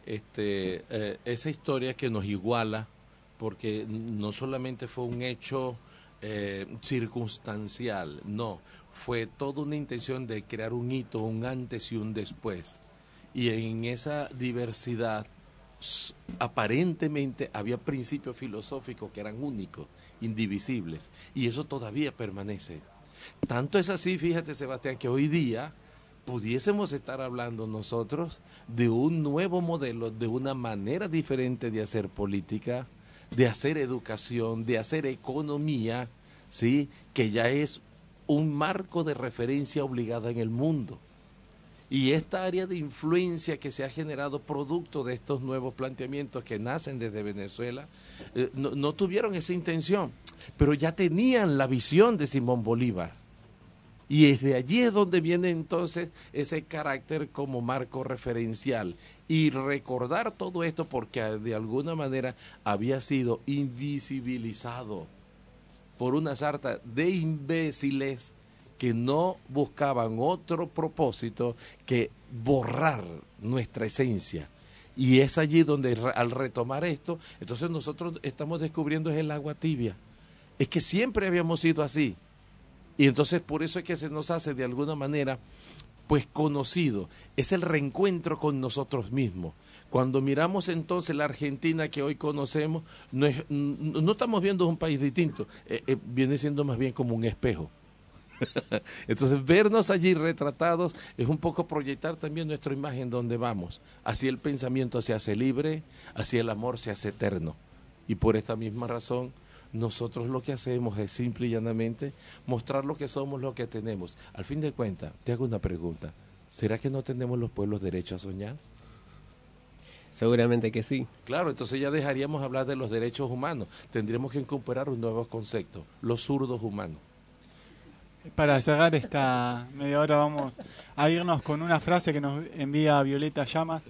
esa historia que nos iguala, porque no solamente fue un hecho circunstancial, no, fue toda una intención de crear un hito, un antes y un después. Y en esa diversidad, aparentemente había principios filosóficos que eran únicos, indivisibles, y eso todavía permanece. Tanto es así, fíjate, Sebastián, que hoy día pudiésemos estar hablando nosotros de un nuevo modelo, de una manera diferente de hacer política, de hacer educación, de hacer economía, ¿sí?, que ya es un marco de referencia obligada en el mundo. Y esta área de influencia que se ha generado producto de estos nuevos planteamientos que nacen desde Venezuela, no tuvieron esa intención, pero ya tenían la visión de Simón Bolívar. Y desde allí es donde viene entonces ese carácter como marco referencial. Y recordar todo esto porque de alguna manera había sido invisibilizado por una sarta de imbéciles que no buscaban otro propósito que borrar nuestra esencia. Y es allí donde al retomar esto, entonces nosotros estamos descubriendo es el agua tibia. Es que siempre habíamos sido así. Y entonces por eso es que se nos hace de alguna manera pues conocido. Es el reencuentro con nosotros mismos. Cuando miramos entonces la Argentina que hoy conocemos, no estamos viendo un país distinto, viene siendo más bien como un espejo. Entonces vernos allí retratados es un poco proyectar también nuestra imagen donde vamos. Así el pensamiento se hace libre, así el amor se hace eterno. Y por esta misma razón, nosotros lo que hacemos es simple y llanamente mostrar lo que somos, lo que tenemos. Al fin de cuentas, te hago una pregunta. ¿Será que no tenemos los pueblos derecho a soñar? Seguramente que sí. Claro, entonces ya dejaríamos hablar de los derechos humanos. Tendríamos que incorporar un nuevo concepto, los zurdos humanos. Para cerrar esta media hora vamos a irnos con una frase que nos envía Violeta Llamas.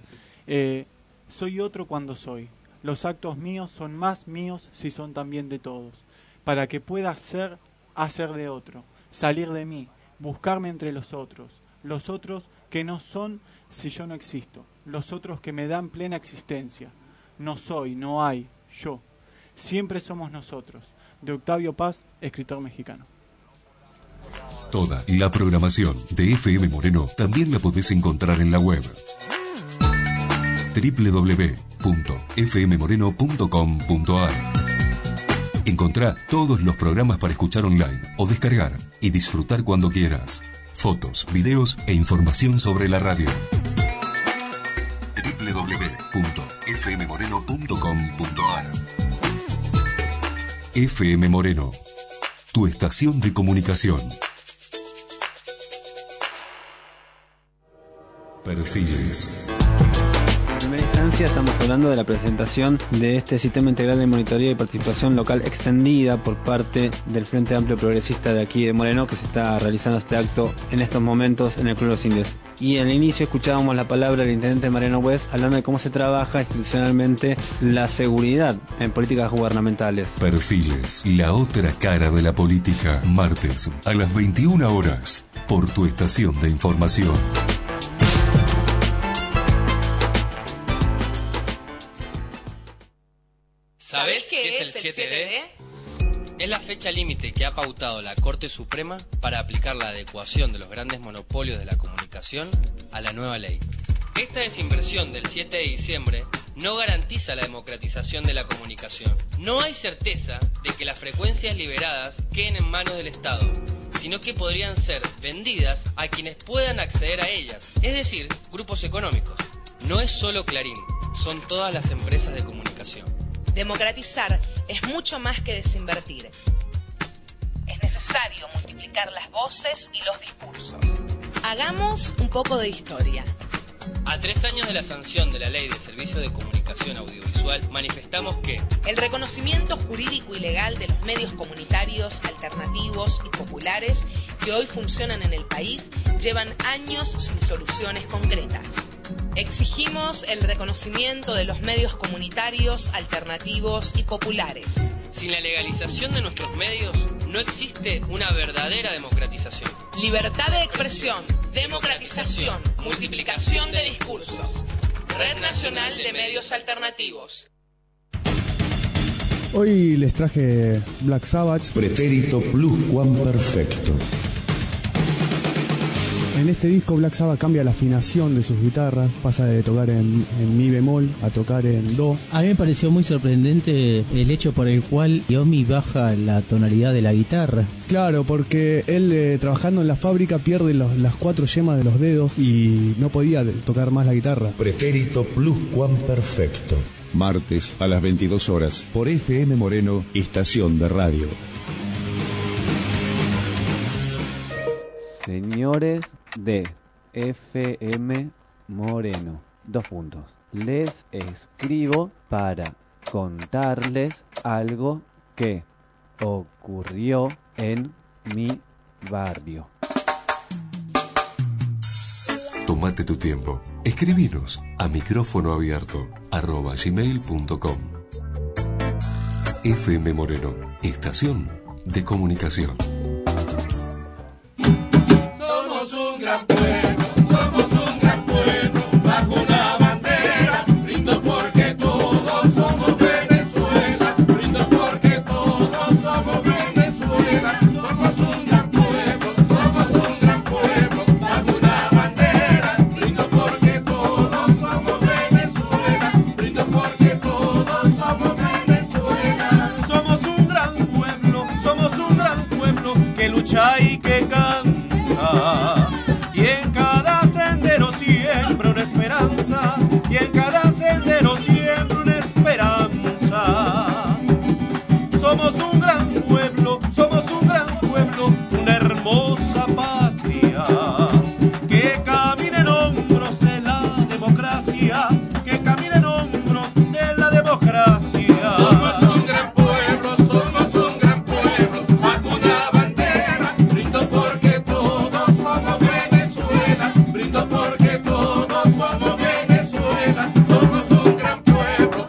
Soy otro cuando soy. Los actos míos son más míos si son también de todos. Para que pueda ser, hacer de otro, salir de mí, buscarme entre los otros que no son si yo no existo, los otros que me dan plena existencia. No soy, no hay, yo. Siempre somos nosotros. De Octavio Paz, escritor mexicano. Toda la programación de FM Moreno también la podés encontrar en la web www.fmmoreno.com.ar. Encontrá todos los programas para escuchar online o descargar y disfrutar cuando quieras. Fotos, videos e información sobre la radio. www.fmmoreno.com.ar. FM Moreno, tu estación de comunicación. Perfiles. En primera instancia estamos hablando de la presentación de este sistema integral de monitoreo y participación local extendida por parte del Frente Amplio Progresista de aquí de Moreno, que se está realizando este acto en estos momentos en el Club de los Indios. Y al inicio escuchábamos la palabra del intendente Mariano West hablando de cómo se trabaja institucionalmente la seguridad en políticas gubernamentales. Perfiles, la otra cara de la política, martes a las 21 horas por tu estación de información. ¿Sabés qué es el 7D? Es la fecha límite que ha pautado la Corte Suprema para aplicar la adecuación de los grandes monopolios de la comunicación a la nueva ley. Esta desinversión del 7 de diciembre no garantiza la democratización de la comunicación. No hay certeza de que las frecuencias liberadas queden en manos del Estado, sino que podrían ser vendidas a quienes puedan acceder a ellas, es decir, grupos económicos. No es solo Clarín, son todas las empresas de comunicación. Democratizar es mucho más que desinvertir. Es necesario multiplicar las voces y los discursos. Hagamos un poco de historia. A 3 años de la sanción de la Ley de Servicios de Comunicación Audiovisual, manifestamos que el reconocimiento jurídico y legal de los medios comunitarios, alternativos y populares que hoy funcionan en el país llevan años sin soluciones concretas. Exigimos el reconocimiento de los medios comunitarios, alternativos y populares. Sin la legalización de nuestros medios, no existe una verdadera democratización. Libertad de expresión, democratización, multiplicación de discursos. Red Nacional de Medios Alternativos. Hoy les traje Black Sabbath. Pretérito pluscuamperfecto. En este disco Black Sabbath cambia la afinación de sus guitarras, pasa de tocar en mi bemol a tocar en do. A mí me pareció muy sorprendente el hecho por el cual Iommi baja la tonalidad de la guitarra. Claro, porque él trabajando en la fábrica pierde las 4 yemas de los dedos y no podía tocar más la guitarra. Pretérito pluscuamperfecto. Martes a las 22 horas por FM Moreno, estación de radio. Señores de FM Moreno, 2 puntos. Les escribo para contarles algo que ocurrió en mi barrio. Tómate tu tiempo. Escribinos a micrófonoabierto@gmail.com. FM Moreno, estación de comunicación. Somos un gran pueblo, somos un gran pueblo, bajo una bandera, brindo porque todos somos Venezuela, brindo porque todos somos Venezuela, somos un gran pueblo, bajo una bandera, brindo porque todos somos Venezuela, brindo porque todos somos Venezuela. Somos un gran pueblo que lucha y que canta. Y en cada sendero siempre una esperanza, y en cada sendero siempre una esperanza. Somos un gran pueblo, una hermosa patria, que camina en hombros de la democracia, que camina en hombros de la democracia. Somos un gran pueblo, bajo una bandera, brindo porque todos somos Venezuela, brindo porque todos somos Venezuela, somos un gran pueblo,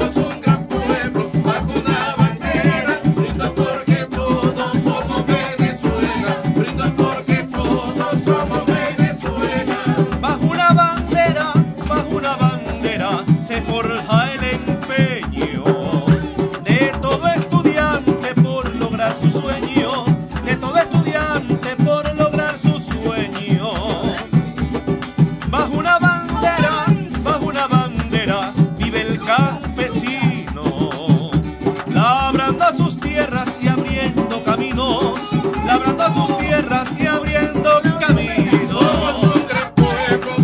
bajo una bandera, brindo porque todos somos Venezuela, brindo porque todos somos Venezuela. Bajo una bandera se forja el empeño de todo estudiante por lograr sus sueños, de todo estudiante por lograr sus sueños. Bajo una bandera vive el campesino, labrando sus tierras y abriendo caminos, labrando sus tierras y abriendo caminos. Somos un gran pueblo,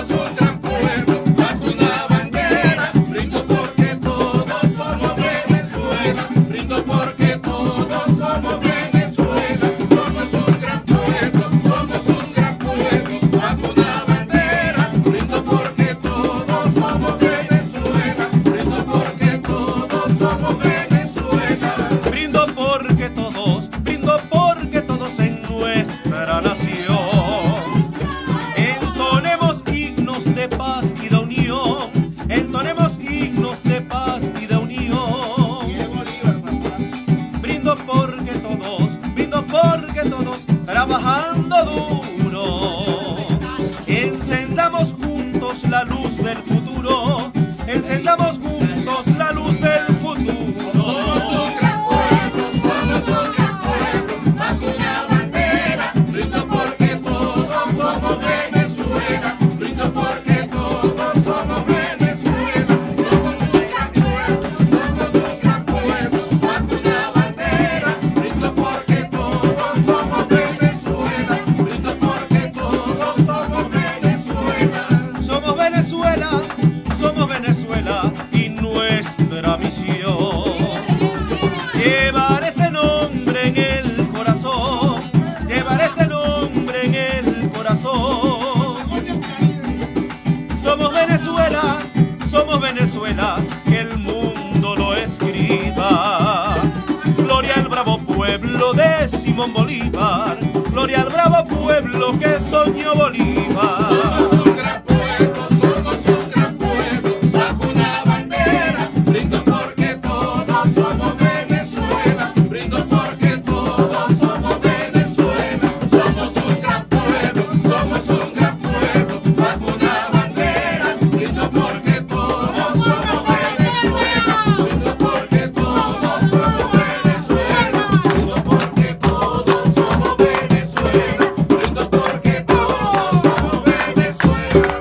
bajo una bandera, brindo porque todos somos Venezuela, brindo porque todos somos Venezuela, somos un gran pueblo, bajo una bandera, brindo porque todos somos Venezuela, brindo porque todos somos Venezuela. Brindo porque todos en Simón Bolívar, gloria al bravo pueblo que soñó Bolívar. Somos un gran pueblo, somos un gran pueblo, bajo una bandera, brindo porque todos somos Venezuela, brindo porque todos somos Venezuela, somos un gran pueblo, somos un gran pueblo, bajo una bandera, brindo porque todos somos Venezuela, brindo porque todos somos Venezuela, brindo porque todos somos Venezuela, brindo porque todos somos Venezuela.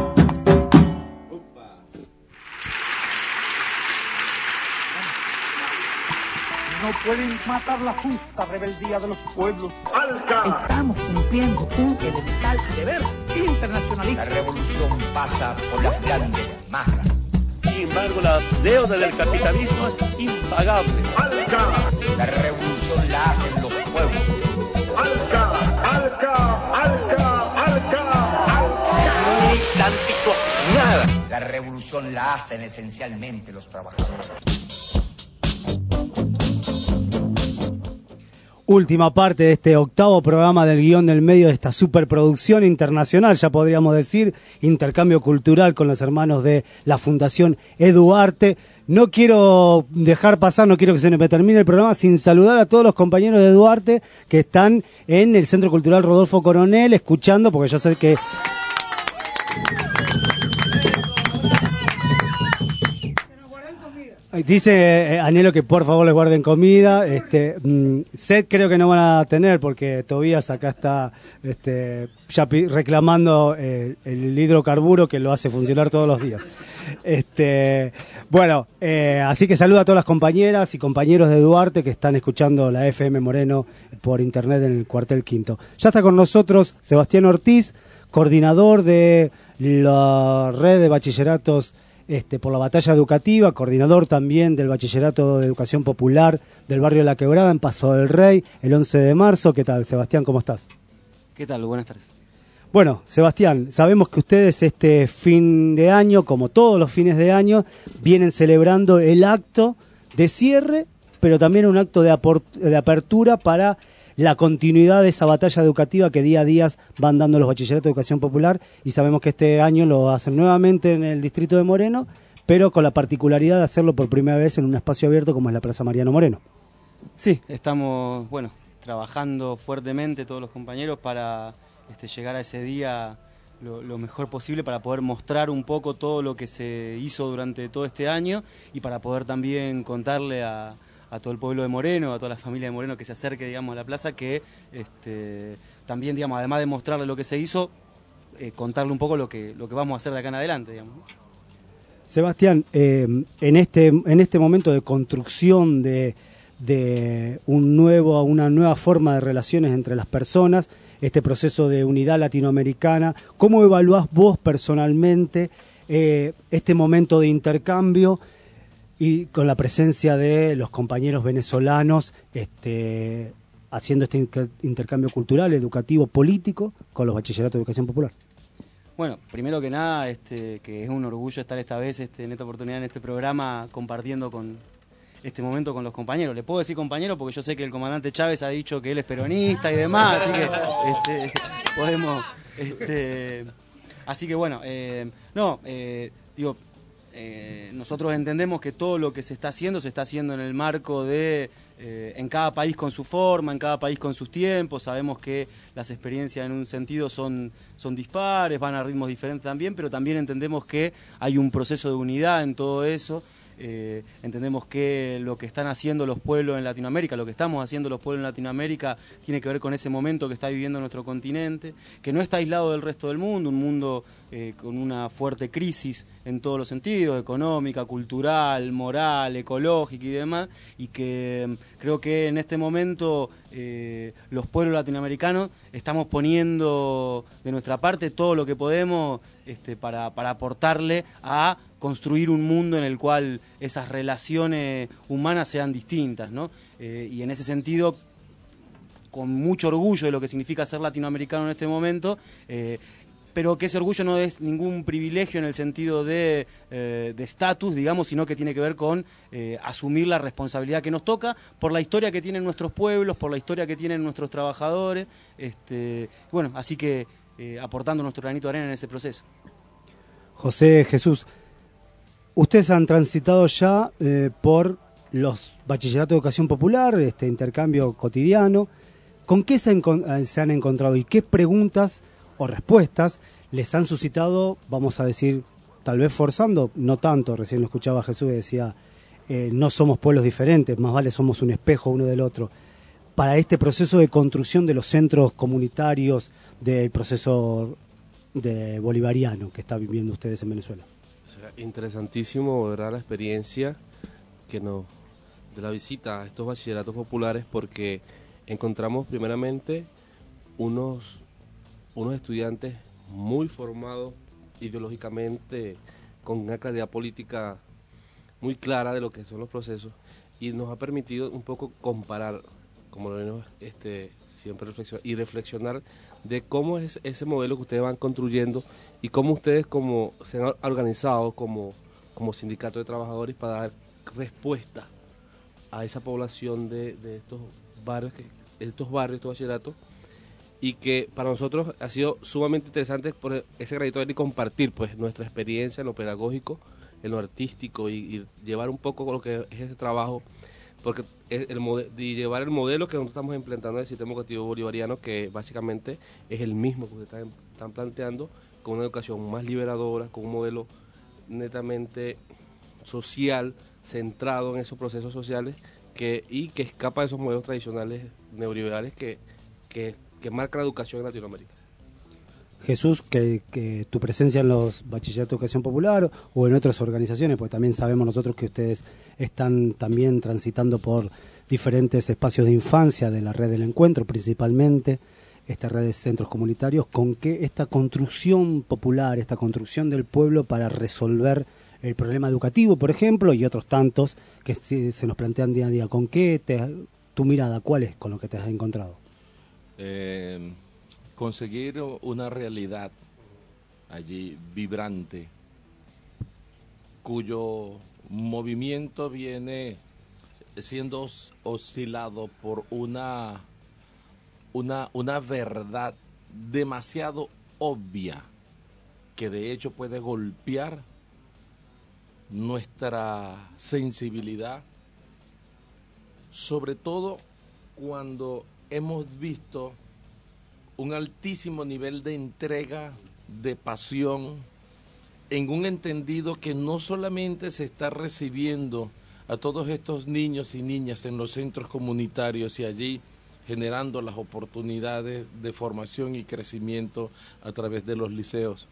No pueden matar la justa rebeldía de los pueblos. Estamos cumpliendo un elemental deber internacionalista. La revolución pasa por las grandes masas. Sin embargo, la deuda del capitalismo es impagable. La revolución la hacen los pueblos. Nada. La revolución la hacen esencialmente los trabajadores. Última parte de este octavo programa del Guión del Medio, de esta superproducción internacional, ya podríamos decir, intercambio cultural con los hermanos de la Fundación Eduarte. No quiero dejar pasar, no quiero que se me termine el programa sin saludar a todos los compañeros de Eduarte que están en el Centro Cultural Rodolfo Coronel escuchando, porque yo sé que... Dice Anhelo que por favor les guarden comida. Sed creo que no van a tener porque Tobías acá está ya reclamando el hidrocarburo que lo hace funcionar todos los días. Así que saludo a todas las compañeras y compañeros de Duarte que están escuchando la FM Moreno por internet en el Cuartel Quinto. Ya está con nosotros Sebastián Ortiz, coordinador de la red de bachilleratos por la batalla educativa, coordinador también del Bachillerato de Educación Popular del barrio de La Quebrada en Paso del Rey, el 11 de marzo. ¿Qué tal, Sebastián? ¿Cómo estás? ¿Qué tal? Buenas tardes. Bueno, Sebastián, sabemos que ustedes este fin de año, como todos los fines de año, vienen celebrando el acto de cierre, pero también un acto de apertura para la continuidad de esa batalla educativa que día a día van dando los bachilleratos de educación popular, y sabemos que este año lo hacen nuevamente en el distrito de Moreno, pero con la particularidad de hacerlo por primera vez en un espacio abierto como es la Plaza Mariano Moreno. Sí, estamos trabajando fuertemente todos los compañeros para llegar a ese día lo mejor posible, para poder mostrar un poco todo lo que se hizo durante todo este año y para poder también contarle a todo el pueblo de Moreno, a toda la familia de Moreno que se acerque, digamos, a la plaza, que también, digamos, además de mostrarle lo que se hizo, contarle un poco lo que vamos a hacer de acá en adelante, digamos. Sebastián, en este momento de construcción de una nueva forma de relaciones entre las personas, este proceso de unidad latinoamericana, ¿cómo evaluás vos personalmente este momento de intercambio y con la presencia de los compañeros venezolanos haciendo este intercambio cultural, educativo, político con los bachilleratos de educación popular? Bueno, primero que nada, que es un orgullo estar esta vez en esta oportunidad en este programa compartiendo con este momento con los compañeros. Le puedo decir compañero porque yo sé que el comandante Chávez ha dicho que él es peronista y demás, así que podemos... así que bueno, nosotros entendemos que todo lo que se está haciendo en el marco de en cada país con su forma, en cada país con sus tiempos. Sabemos que las experiencias en un sentido son dispares, van a ritmos diferentes también, pero también entendemos que hay un proceso de unidad en todo eso. Entendemos que lo que están haciendo los pueblos en Latinoamérica, lo que estamos haciendo los pueblos en Latinoamérica tiene que ver con ese momento que está viviendo nuestro continente, que no está aislado del resto del mundo, un mundo con una fuerte crisis en todos los sentidos, económica, cultural, moral, ecológica y demás, y que creo que en este momento los pueblos latinoamericanos estamos poniendo de nuestra parte todo lo que podemos para aportarle a construir un mundo en el cual esas relaciones humanas sean distintas, ¿no? Y en ese sentido, con mucho orgullo de lo que significa ser latinoamericano en este momento, pero que ese orgullo no es ningún privilegio en el sentido de estatus, digamos, sino que tiene que ver con asumir la responsabilidad que nos toca por la historia que tienen nuestros pueblos, por la historia que tienen nuestros trabajadores, bueno, así que aportando nuestro granito de arena en ese proceso. José, Jesús, ustedes han transitado ya por los bachilleratos de educación popular, este intercambio cotidiano. ¿Con qué se han encontrado y qué preguntas o respuestas les han suscitado, vamos a decir, tal vez forzando, no tanto, recién lo escuchaba Jesús que decía, no somos pueblos diferentes, más vale somos un espejo uno del otro, para este proceso de construcción de los centros comunitarios del proceso bolivariano que está viviendo ustedes en Venezuela? O sea, interesantísimo, ¿verdad?, la experiencia de la visita a estos bachilleratos populares, porque encontramos primeramente unos estudiantes muy formados ideológicamente, con una claridad política muy clara de lo que son los procesos, y nos ha permitido un poco comparar, como lo venimos siempre reflexionar de cómo es ese modelo que ustedes van construyendo y cómo ustedes como se han organizado como sindicato de trabajadores para dar respuesta a esa población de estos barrios, estos bachilleratos, y que para nosotros ha sido sumamente interesante por ese granito de arena y compartir pues nuestra experiencia en lo pedagógico, en lo artístico y llevar un poco lo que es ese trabajo, porque y llevar el modelo que nosotros estamos implementando en el sistema educativo bolivariano, que básicamente es el mismo que ustedes están planteando, con una educación más liberadora, con un modelo netamente social, centrado en esos procesos sociales, y que escapa de esos modelos tradicionales neoliberales que marca la educación en Latinoamérica. Jesús, que tu presencia en los bachilleratos de educación popular o en otras organizaciones, pues también sabemos nosotros que ustedes están también transitando por diferentes espacios de infancia de la red del encuentro, principalmente esta red de centros comunitarios, con que esta construcción popular, esta construcción del pueblo para resolver el problema educativo, por ejemplo, y otros tantos que se nos plantean día a día. ¿Con qué tu mirada, cuál es con lo que te has encontrado? Conseguir una realidad allí vibrante, cuyo movimiento viene siendo oscilado por una verdad demasiado obvia, que de hecho puede golpear nuestra sensibilidad, sobre todo cuando hemos visto un altísimo nivel de entrega, de pasión, en un entendido que no solamente se está recibiendo a todos estos niños y niñas en los centros comunitarios y allí generando las oportunidades de formación y crecimiento a través de los liceos.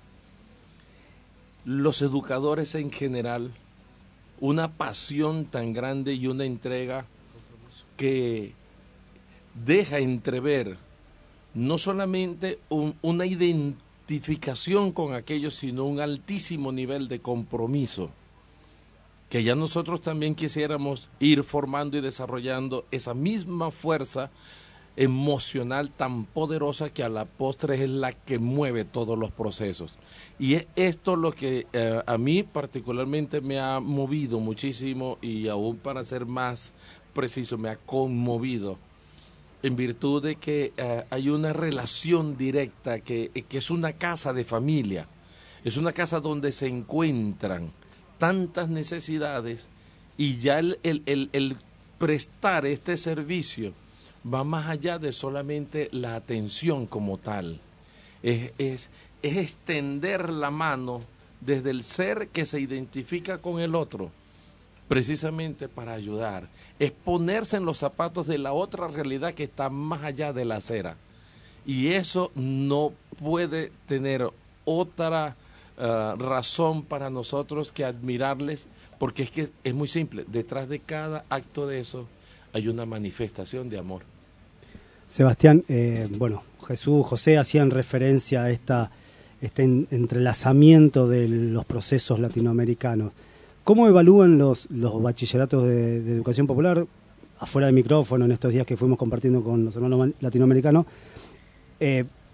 Los educadores en general, una pasión tan grande y una entrega que deja entrever no solamente una identificación con aquellos, sino un altísimo nivel de compromiso, que ya nosotros también quisiéramos ir formando y desarrollando esa misma fuerza emocional tan poderosa que a la postre es la que mueve todos los procesos. Y es esto lo que a mí particularmente me ha movido muchísimo, y aún para ser más preciso, me ha conmovido, en virtud de que hay una relación directa que es una casa de familia, es una casa donde se encuentran tantas necesidades, y ya el prestar este servicio va más allá de solamente la atención como tal, es extender la mano desde el ser que se identifica con el otro, precisamente para ayudar, es ponerse en los zapatos de la otra realidad que está más allá de la acera. Y eso no puede tener otra razón para nosotros que admirarles, porque es que es muy simple, detrás de cada acto de eso hay una manifestación de amor. Sebastián, Jesús, José hacían referencia a este entrelazamiento de los procesos latinoamericanos. ¿Cómo evalúan los bachilleratos de educación popular, afuera del micrófono, en estos días que fuimos compartiendo con los hermanos latinoamericanos?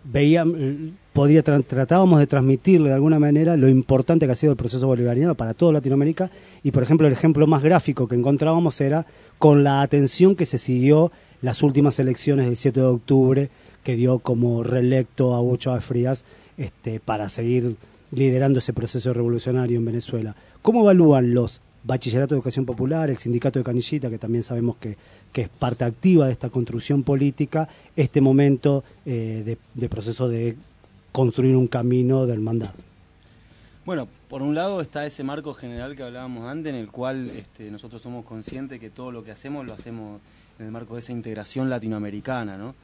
tratábamos de transmitirle de alguna manera lo importante que ha sido el proceso bolivariano para toda Latinoamérica, y por ejemplo el ejemplo más gráfico que encontrábamos era con la atención que se siguió las últimas elecciones del 7 de octubre, que dio como reelecto a Hugo Chávez Frías para seguir liderando ese proceso revolucionario en Venezuela. ¿Cómo evalúan los Bachillerato de Educación Popular, el Sindicato de Canillita, que también sabemos que es parte activa de esta construcción política, este momento de proceso de construir un camino del mandato? Bueno, por un lado está ese marco general que hablábamos antes, en el cual nosotros somos conscientes que todo lo que hacemos lo hacemos en el marco de esa integración latinoamericana, ¿no?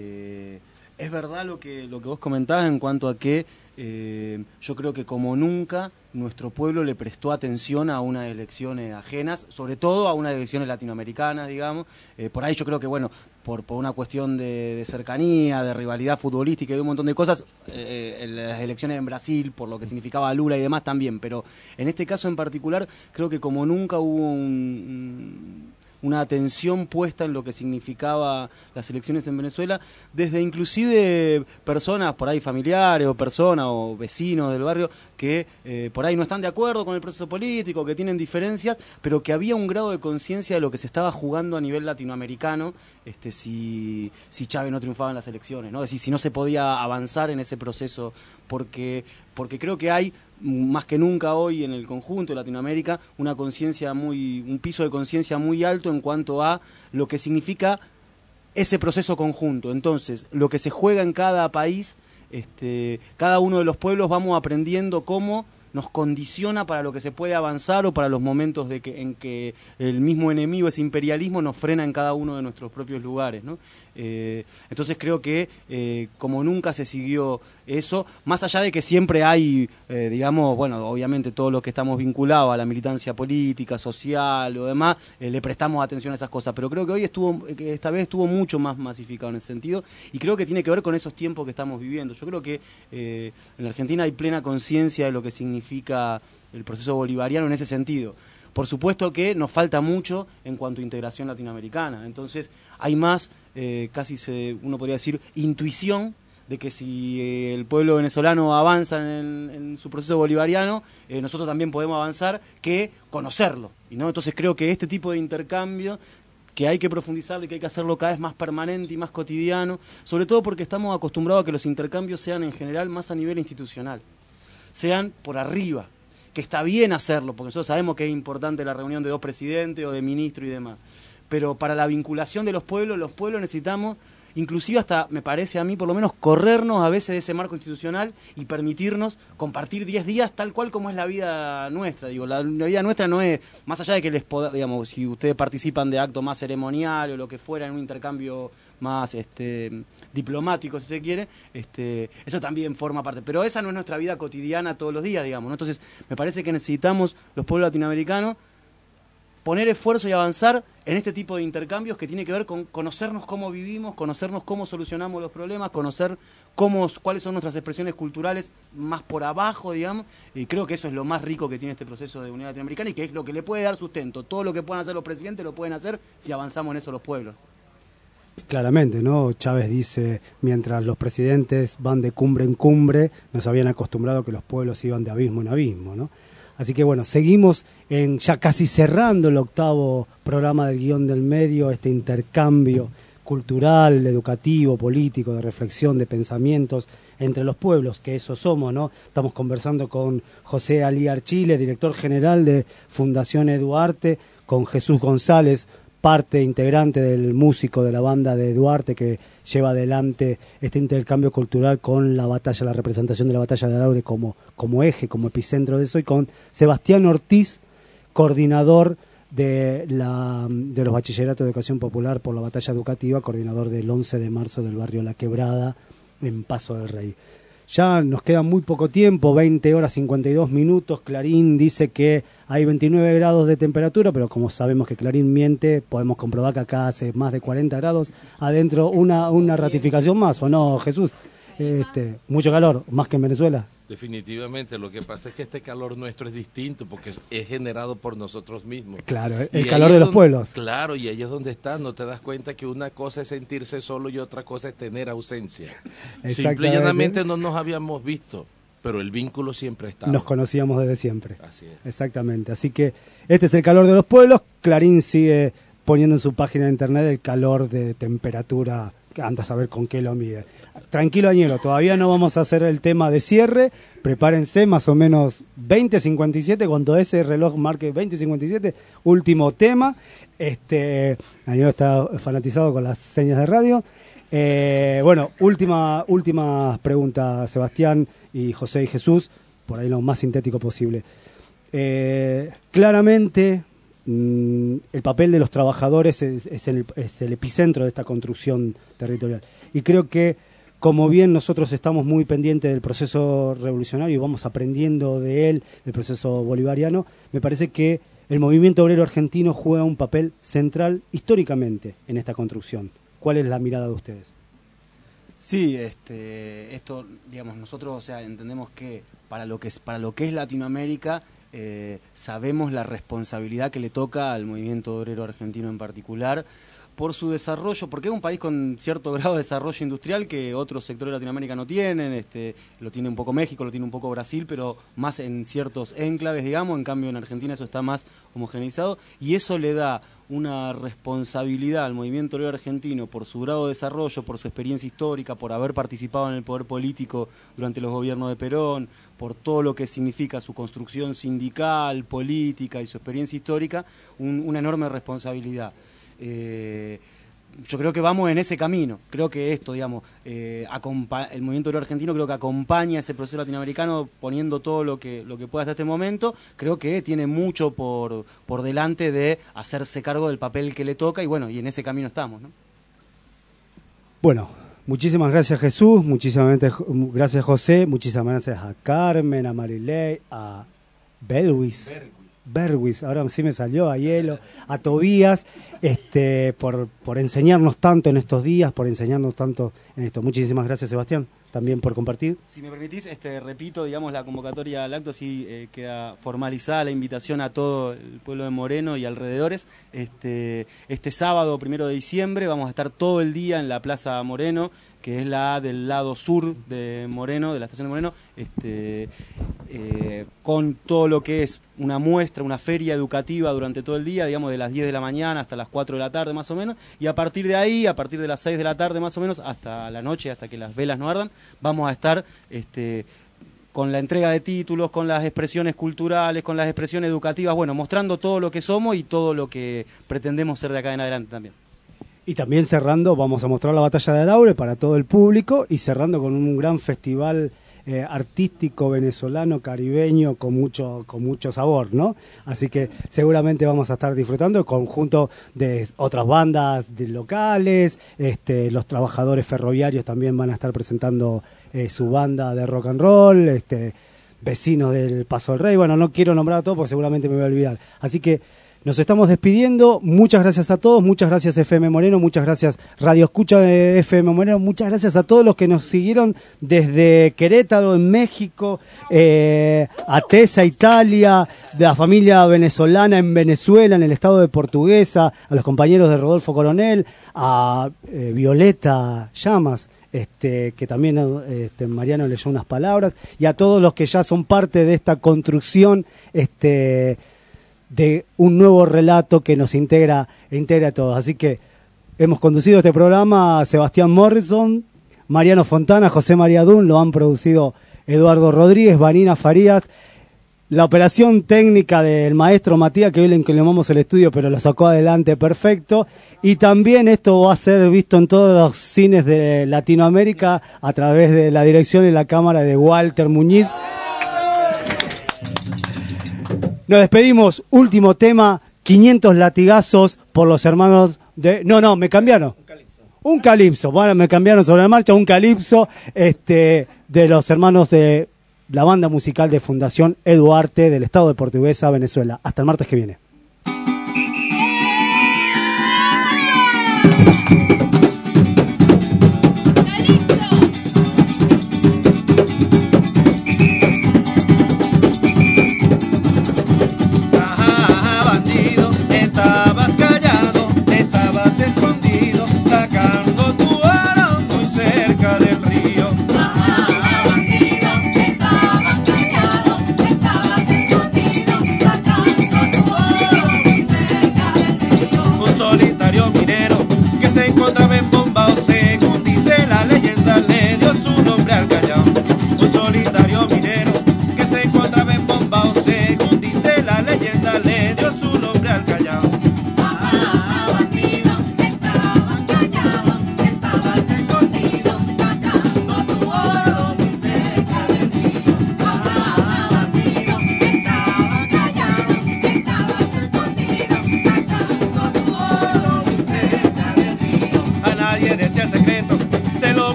Es verdad lo que vos comentabas en cuanto a que yo creo que como nunca nuestro pueblo le prestó atención a unas elecciones ajenas, sobre todo a unas elecciones latinoamericanas, digamos. Por ahí yo creo que, bueno, por una cuestión de cercanía, de rivalidad futbolística y de un montón de cosas, las elecciones en Brasil, por lo que significaba Lula y demás también, pero en este caso en particular creo que como nunca hubo una atención puesta en lo que significaba las elecciones en Venezuela, desde inclusive personas por ahí familiares o personas o vecinos del barrio que por ahí no están de acuerdo con el proceso político, que tienen diferencias, pero que había un grado de conciencia de lo que se estaba jugando a nivel latinoamericano si Chávez no triunfaba en las elecciones, ¿no? Es decir, si no se podía avanzar en ese proceso, porque creo que hay más que nunca hoy en el conjunto de Latinoamérica un piso de conciencia muy alto en cuanto a lo que significa ese proceso conjunto. Entonces, lo que se juega en cada país, cada uno de los pueblos vamos aprendiendo cómo nos condiciona para lo que se puede avanzar o para los momentos en que el mismo enemigo, ese imperialismo, nos frena en cada uno de nuestros propios lugares, ¿no? Entonces creo que como nunca se siguió eso, más allá de que siempre hay, digamos, bueno, obviamente todos los que estamos vinculados a la militancia política, social o demás, le prestamos atención a esas cosas, pero creo que hoy esta vez estuvo mucho más masificado en ese sentido, y creo que tiene que ver con esos tiempos que estamos viviendo. Yo creo que en la Argentina hay plena conciencia de lo que significa el proceso bolivariano en ese sentido. Por supuesto que nos falta mucho en cuanto a integración latinoamericana, entonces hay más, uno podría decir, intuición de que si el pueblo venezolano avanza en su proceso bolivariano, nosotros también podemos avanzar, que conocerlo, ¿no? Entonces creo que este tipo de intercambio que hay que profundizarlo y que hay que hacerlo cada vez más permanente y más cotidiano, sobre todo porque estamos acostumbrados a que los intercambios sean en general más a nivel institucional, sean por arriba, que está bien hacerlo, porque nosotros sabemos que es importante la reunión de 2 presidentes o de ministros y demás, pero para la vinculación de los pueblos necesitamos, inclusive hasta, me parece a mí, por lo menos corrernos a veces de ese marco institucional y permitirnos compartir 10 días tal cual como es la vida nuestra. Digo, la vida nuestra no es, más allá de que digamos, si ustedes participan de acto más ceremonial o lo que fuera en un intercambio más diplomático, si se quiere, eso también forma parte, pero esa no es nuestra vida cotidiana todos los días, digamos, ¿no? Entonces me parece que necesitamos, los pueblos latinoamericanos, poner esfuerzo y avanzar en este tipo de intercambios que tiene que ver con conocernos cómo vivimos, conocernos cómo solucionamos los problemas, conocer cuáles son nuestras expresiones culturales más por abajo, digamos, y creo que eso es lo más rico que tiene este proceso de unidad latinoamericana y que es lo que le puede dar sustento. Todo lo que puedan hacer los presidentes lo pueden hacer si avanzamos en eso los pueblos. Claramente, ¿no? Chávez dice, mientras los presidentes van de cumbre en cumbre, nos habían acostumbrado que los pueblos iban de abismo en abismo, ¿no? Así que bueno, seguimos ya casi cerrando el 8º programa del Guión del Medio, este intercambio cultural, educativo, político, de reflexión, de pensamientos entre los pueblos, que eso somos, ¿no? Estamos conversando con José Ali Archile, director general de Fundación Eduarte, con Jesús González, parte integrante del músico de la banda de Duarte, que lleva adelante este intercambio cultural con la representación de la batalla de Araure como eje, como epicentro de eso, y con Sebastián Ortiz, coordinador de los bachilleratos de educación popular por la batalla educativa, coordinador del 11 de marzo del barrio La Quebrada en Paso del Rey. Ya nos queda muy poco tiempo, 20 horas 52 minutos. Clarín dice que hay 29 grados de temperatura, pero como sabemos que Clarín miente, podemos comprobar que acá hace más de 40 grados. Adentro una ratificación más, ¿o no, Jesús? Mucho calor, más que en Venezuela. Definitivamente, lo que pasa es que este calor nuestro es distinto porque es generado por nosotros mismos. Claro, el calor de los pueblos. Claro, y ahí es donde está, no te das cuenta que una cosa es sentirse solo y otra cosa es tener ausencia. Simple y llanamente no nos habíamos visto, pero el vínculo siempre está. Nos conocíamos desde siempre. Así es. Exactamente, así que este es el calor de los pueblos. Clarín sigue poniendo en su página de internet el calor de temperatura, anda a saber con qué lo mide. Tranquilo, Añelo, todavía no vamos a hacer el tema de cierre. Prepárense, más o menos 20:57, cuando ese reloj marque 20:57, último tema. Añelo está fanatizado con las señas de radio. Bueno, última pregunta, Sebastián y José y Jesús, por ahí lo más sintético posible. Claramente, el papel de los trabajadores es el epicentro de esta construcción territorial. Y creo que, como bien nosotros estamos muy pendientes del proceso revolucionario y vamos aprendiendo de él, del proceso bolivariano, me parece que el movimiento obrero argentino juega un papel central históricamente en esta construcción. ¿Cuál es la mirada de ustedes? Sí, esto, digamos, nosotros, entendemos que para lo que es Latinoamérica, sabemos la responsabilidad que le toca al movimiento obrero argentino en particular por su desarrollo, porque es un país con cierto grado de desarrollo industrial que otros sectores de Latinoamérica no tienen, lo tiene un poco México, lo tiene un poco Brasil, pero más en ciertos enclaves, digamos. En cambio en Argentina eso está más homogeneizado, y eso le da una responsabilidad al movimiento obrero argentino por su grado de desarrollo, por su experiencia histórica, por haber participado en el poder político durante los gobiernos de Perón, por todo lo que significa su construcción sindical, política y su experiencia histórica, una enorme responsabilidad. Yo creo que vamos en ese camino. Creo que esto, digamos, el movimiento obrero argentino creo que acompaña ese proceso latinoamericano poniendo todo lo que pueda hasta este momento. Creo que tiene mucho por delante de hacerse cargo del papel que le toca, y bueno, y en ese camino estamos, ¿no? Bueno, muchísimas gracias, Jesús, muchísimas gracias, José, muchísimas gracias a Carmen, a Marilei, a Berwis, ahora sí me salió, a Hielo, a Tobías, por enseñarnos tanto en estos días, por enseñarnos tanto en esto. Muchísimas gracias, Sebastián, también por compartir. Si me permitís, repito, digamos, la convocatoria al acto, así queda formalizada la invitación a todo el pueblo de Moreno y alrededores. Este sábado, 1 de diciembre, vamos a estar todo el día en la Plaza Moreno, que es la del lado sur de Moreno, de la estación de Moreno, con todo lo que es una muestra, una feria educativa durante todo el día, digamos, de las 10 de la mañana hasta las 4 de la tarde más o menos, y a partir de ahí, a partir de las 6 de la tarde más o menos, hasta la noche, hasta que las velas no ardan, vamos a estar con la entrega de títulos, con las expresiones culturales, con las expresiones educativas, bueno, mostrando todo lo que somos y todo lo que pretendemos ser de acá en adelante también. Y también cerrando, vamos a mostrar la Batalla de Araure para todo el público, y cerrando con un gran festival artístico venezolano, caribeño, con mucho sabor, ¿no? Así que seguramente vamos a estar disfrutando, conjunto de otras bandas locales, los trabajadores ferroviarios también van a estar presentando su banda de rock and roll, vecinos del Paso del Rey. Bueno, no quiero nombrar a todos porque seguramente me voy a olvidar. Así que nos estamos despidiendo. Muchas gracias a todos, muchas gracias FM Moreno, muchas gracias Radio Escucha de FM Moreno, muchas gracias a todos los que nos siguieron desde Querétaro, en México, a Tesa, Italia, de la familia venezolana en Venezuela, en el estado de Portuguesa, a los compañeros de Rodolfo Coronel, a Violeta Llamas, que también Mariano leyó unas palabras, y a todos los que ya son parte de esta construcción, de un nuevo relato que nos integra a todos. Así que hemos conducido este programa Sebastián Morrison, Mariano Fontana, José María Dún, lo han producido Eduardo Rodríguez, Vanina Farías, la operación técnica del maestro Matías, que hoy le inclinamos el estudio, pero lo sacó adelante perfecto, y también esto va a ser visto en todos los cines de Latinoamérica a través de la dirección y la cámara de Walter Muñiz. Nos despedimos, último tema, 500 latigazos por los hermanos de... No, me cambiaron. Un calipso. Bueno, me cambiaron sobre la marcha, un calipso de los hermanos de la banda musical de Fundación Eduarte del estado de Portuguesa, Venezuela. Hasta el martes que viene.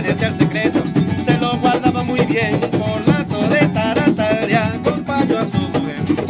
decía el secreto, se lo guardaba muy bien, por lazo de tarataria, acompañó a su mujer.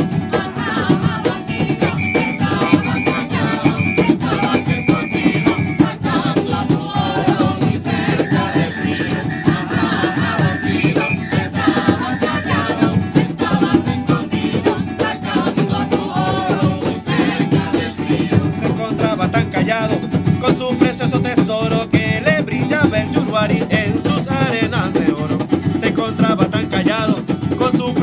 Con su precioso tesoro que le brillaba el Yuruari en sus arenas de oro. Se encontraba tan callado con su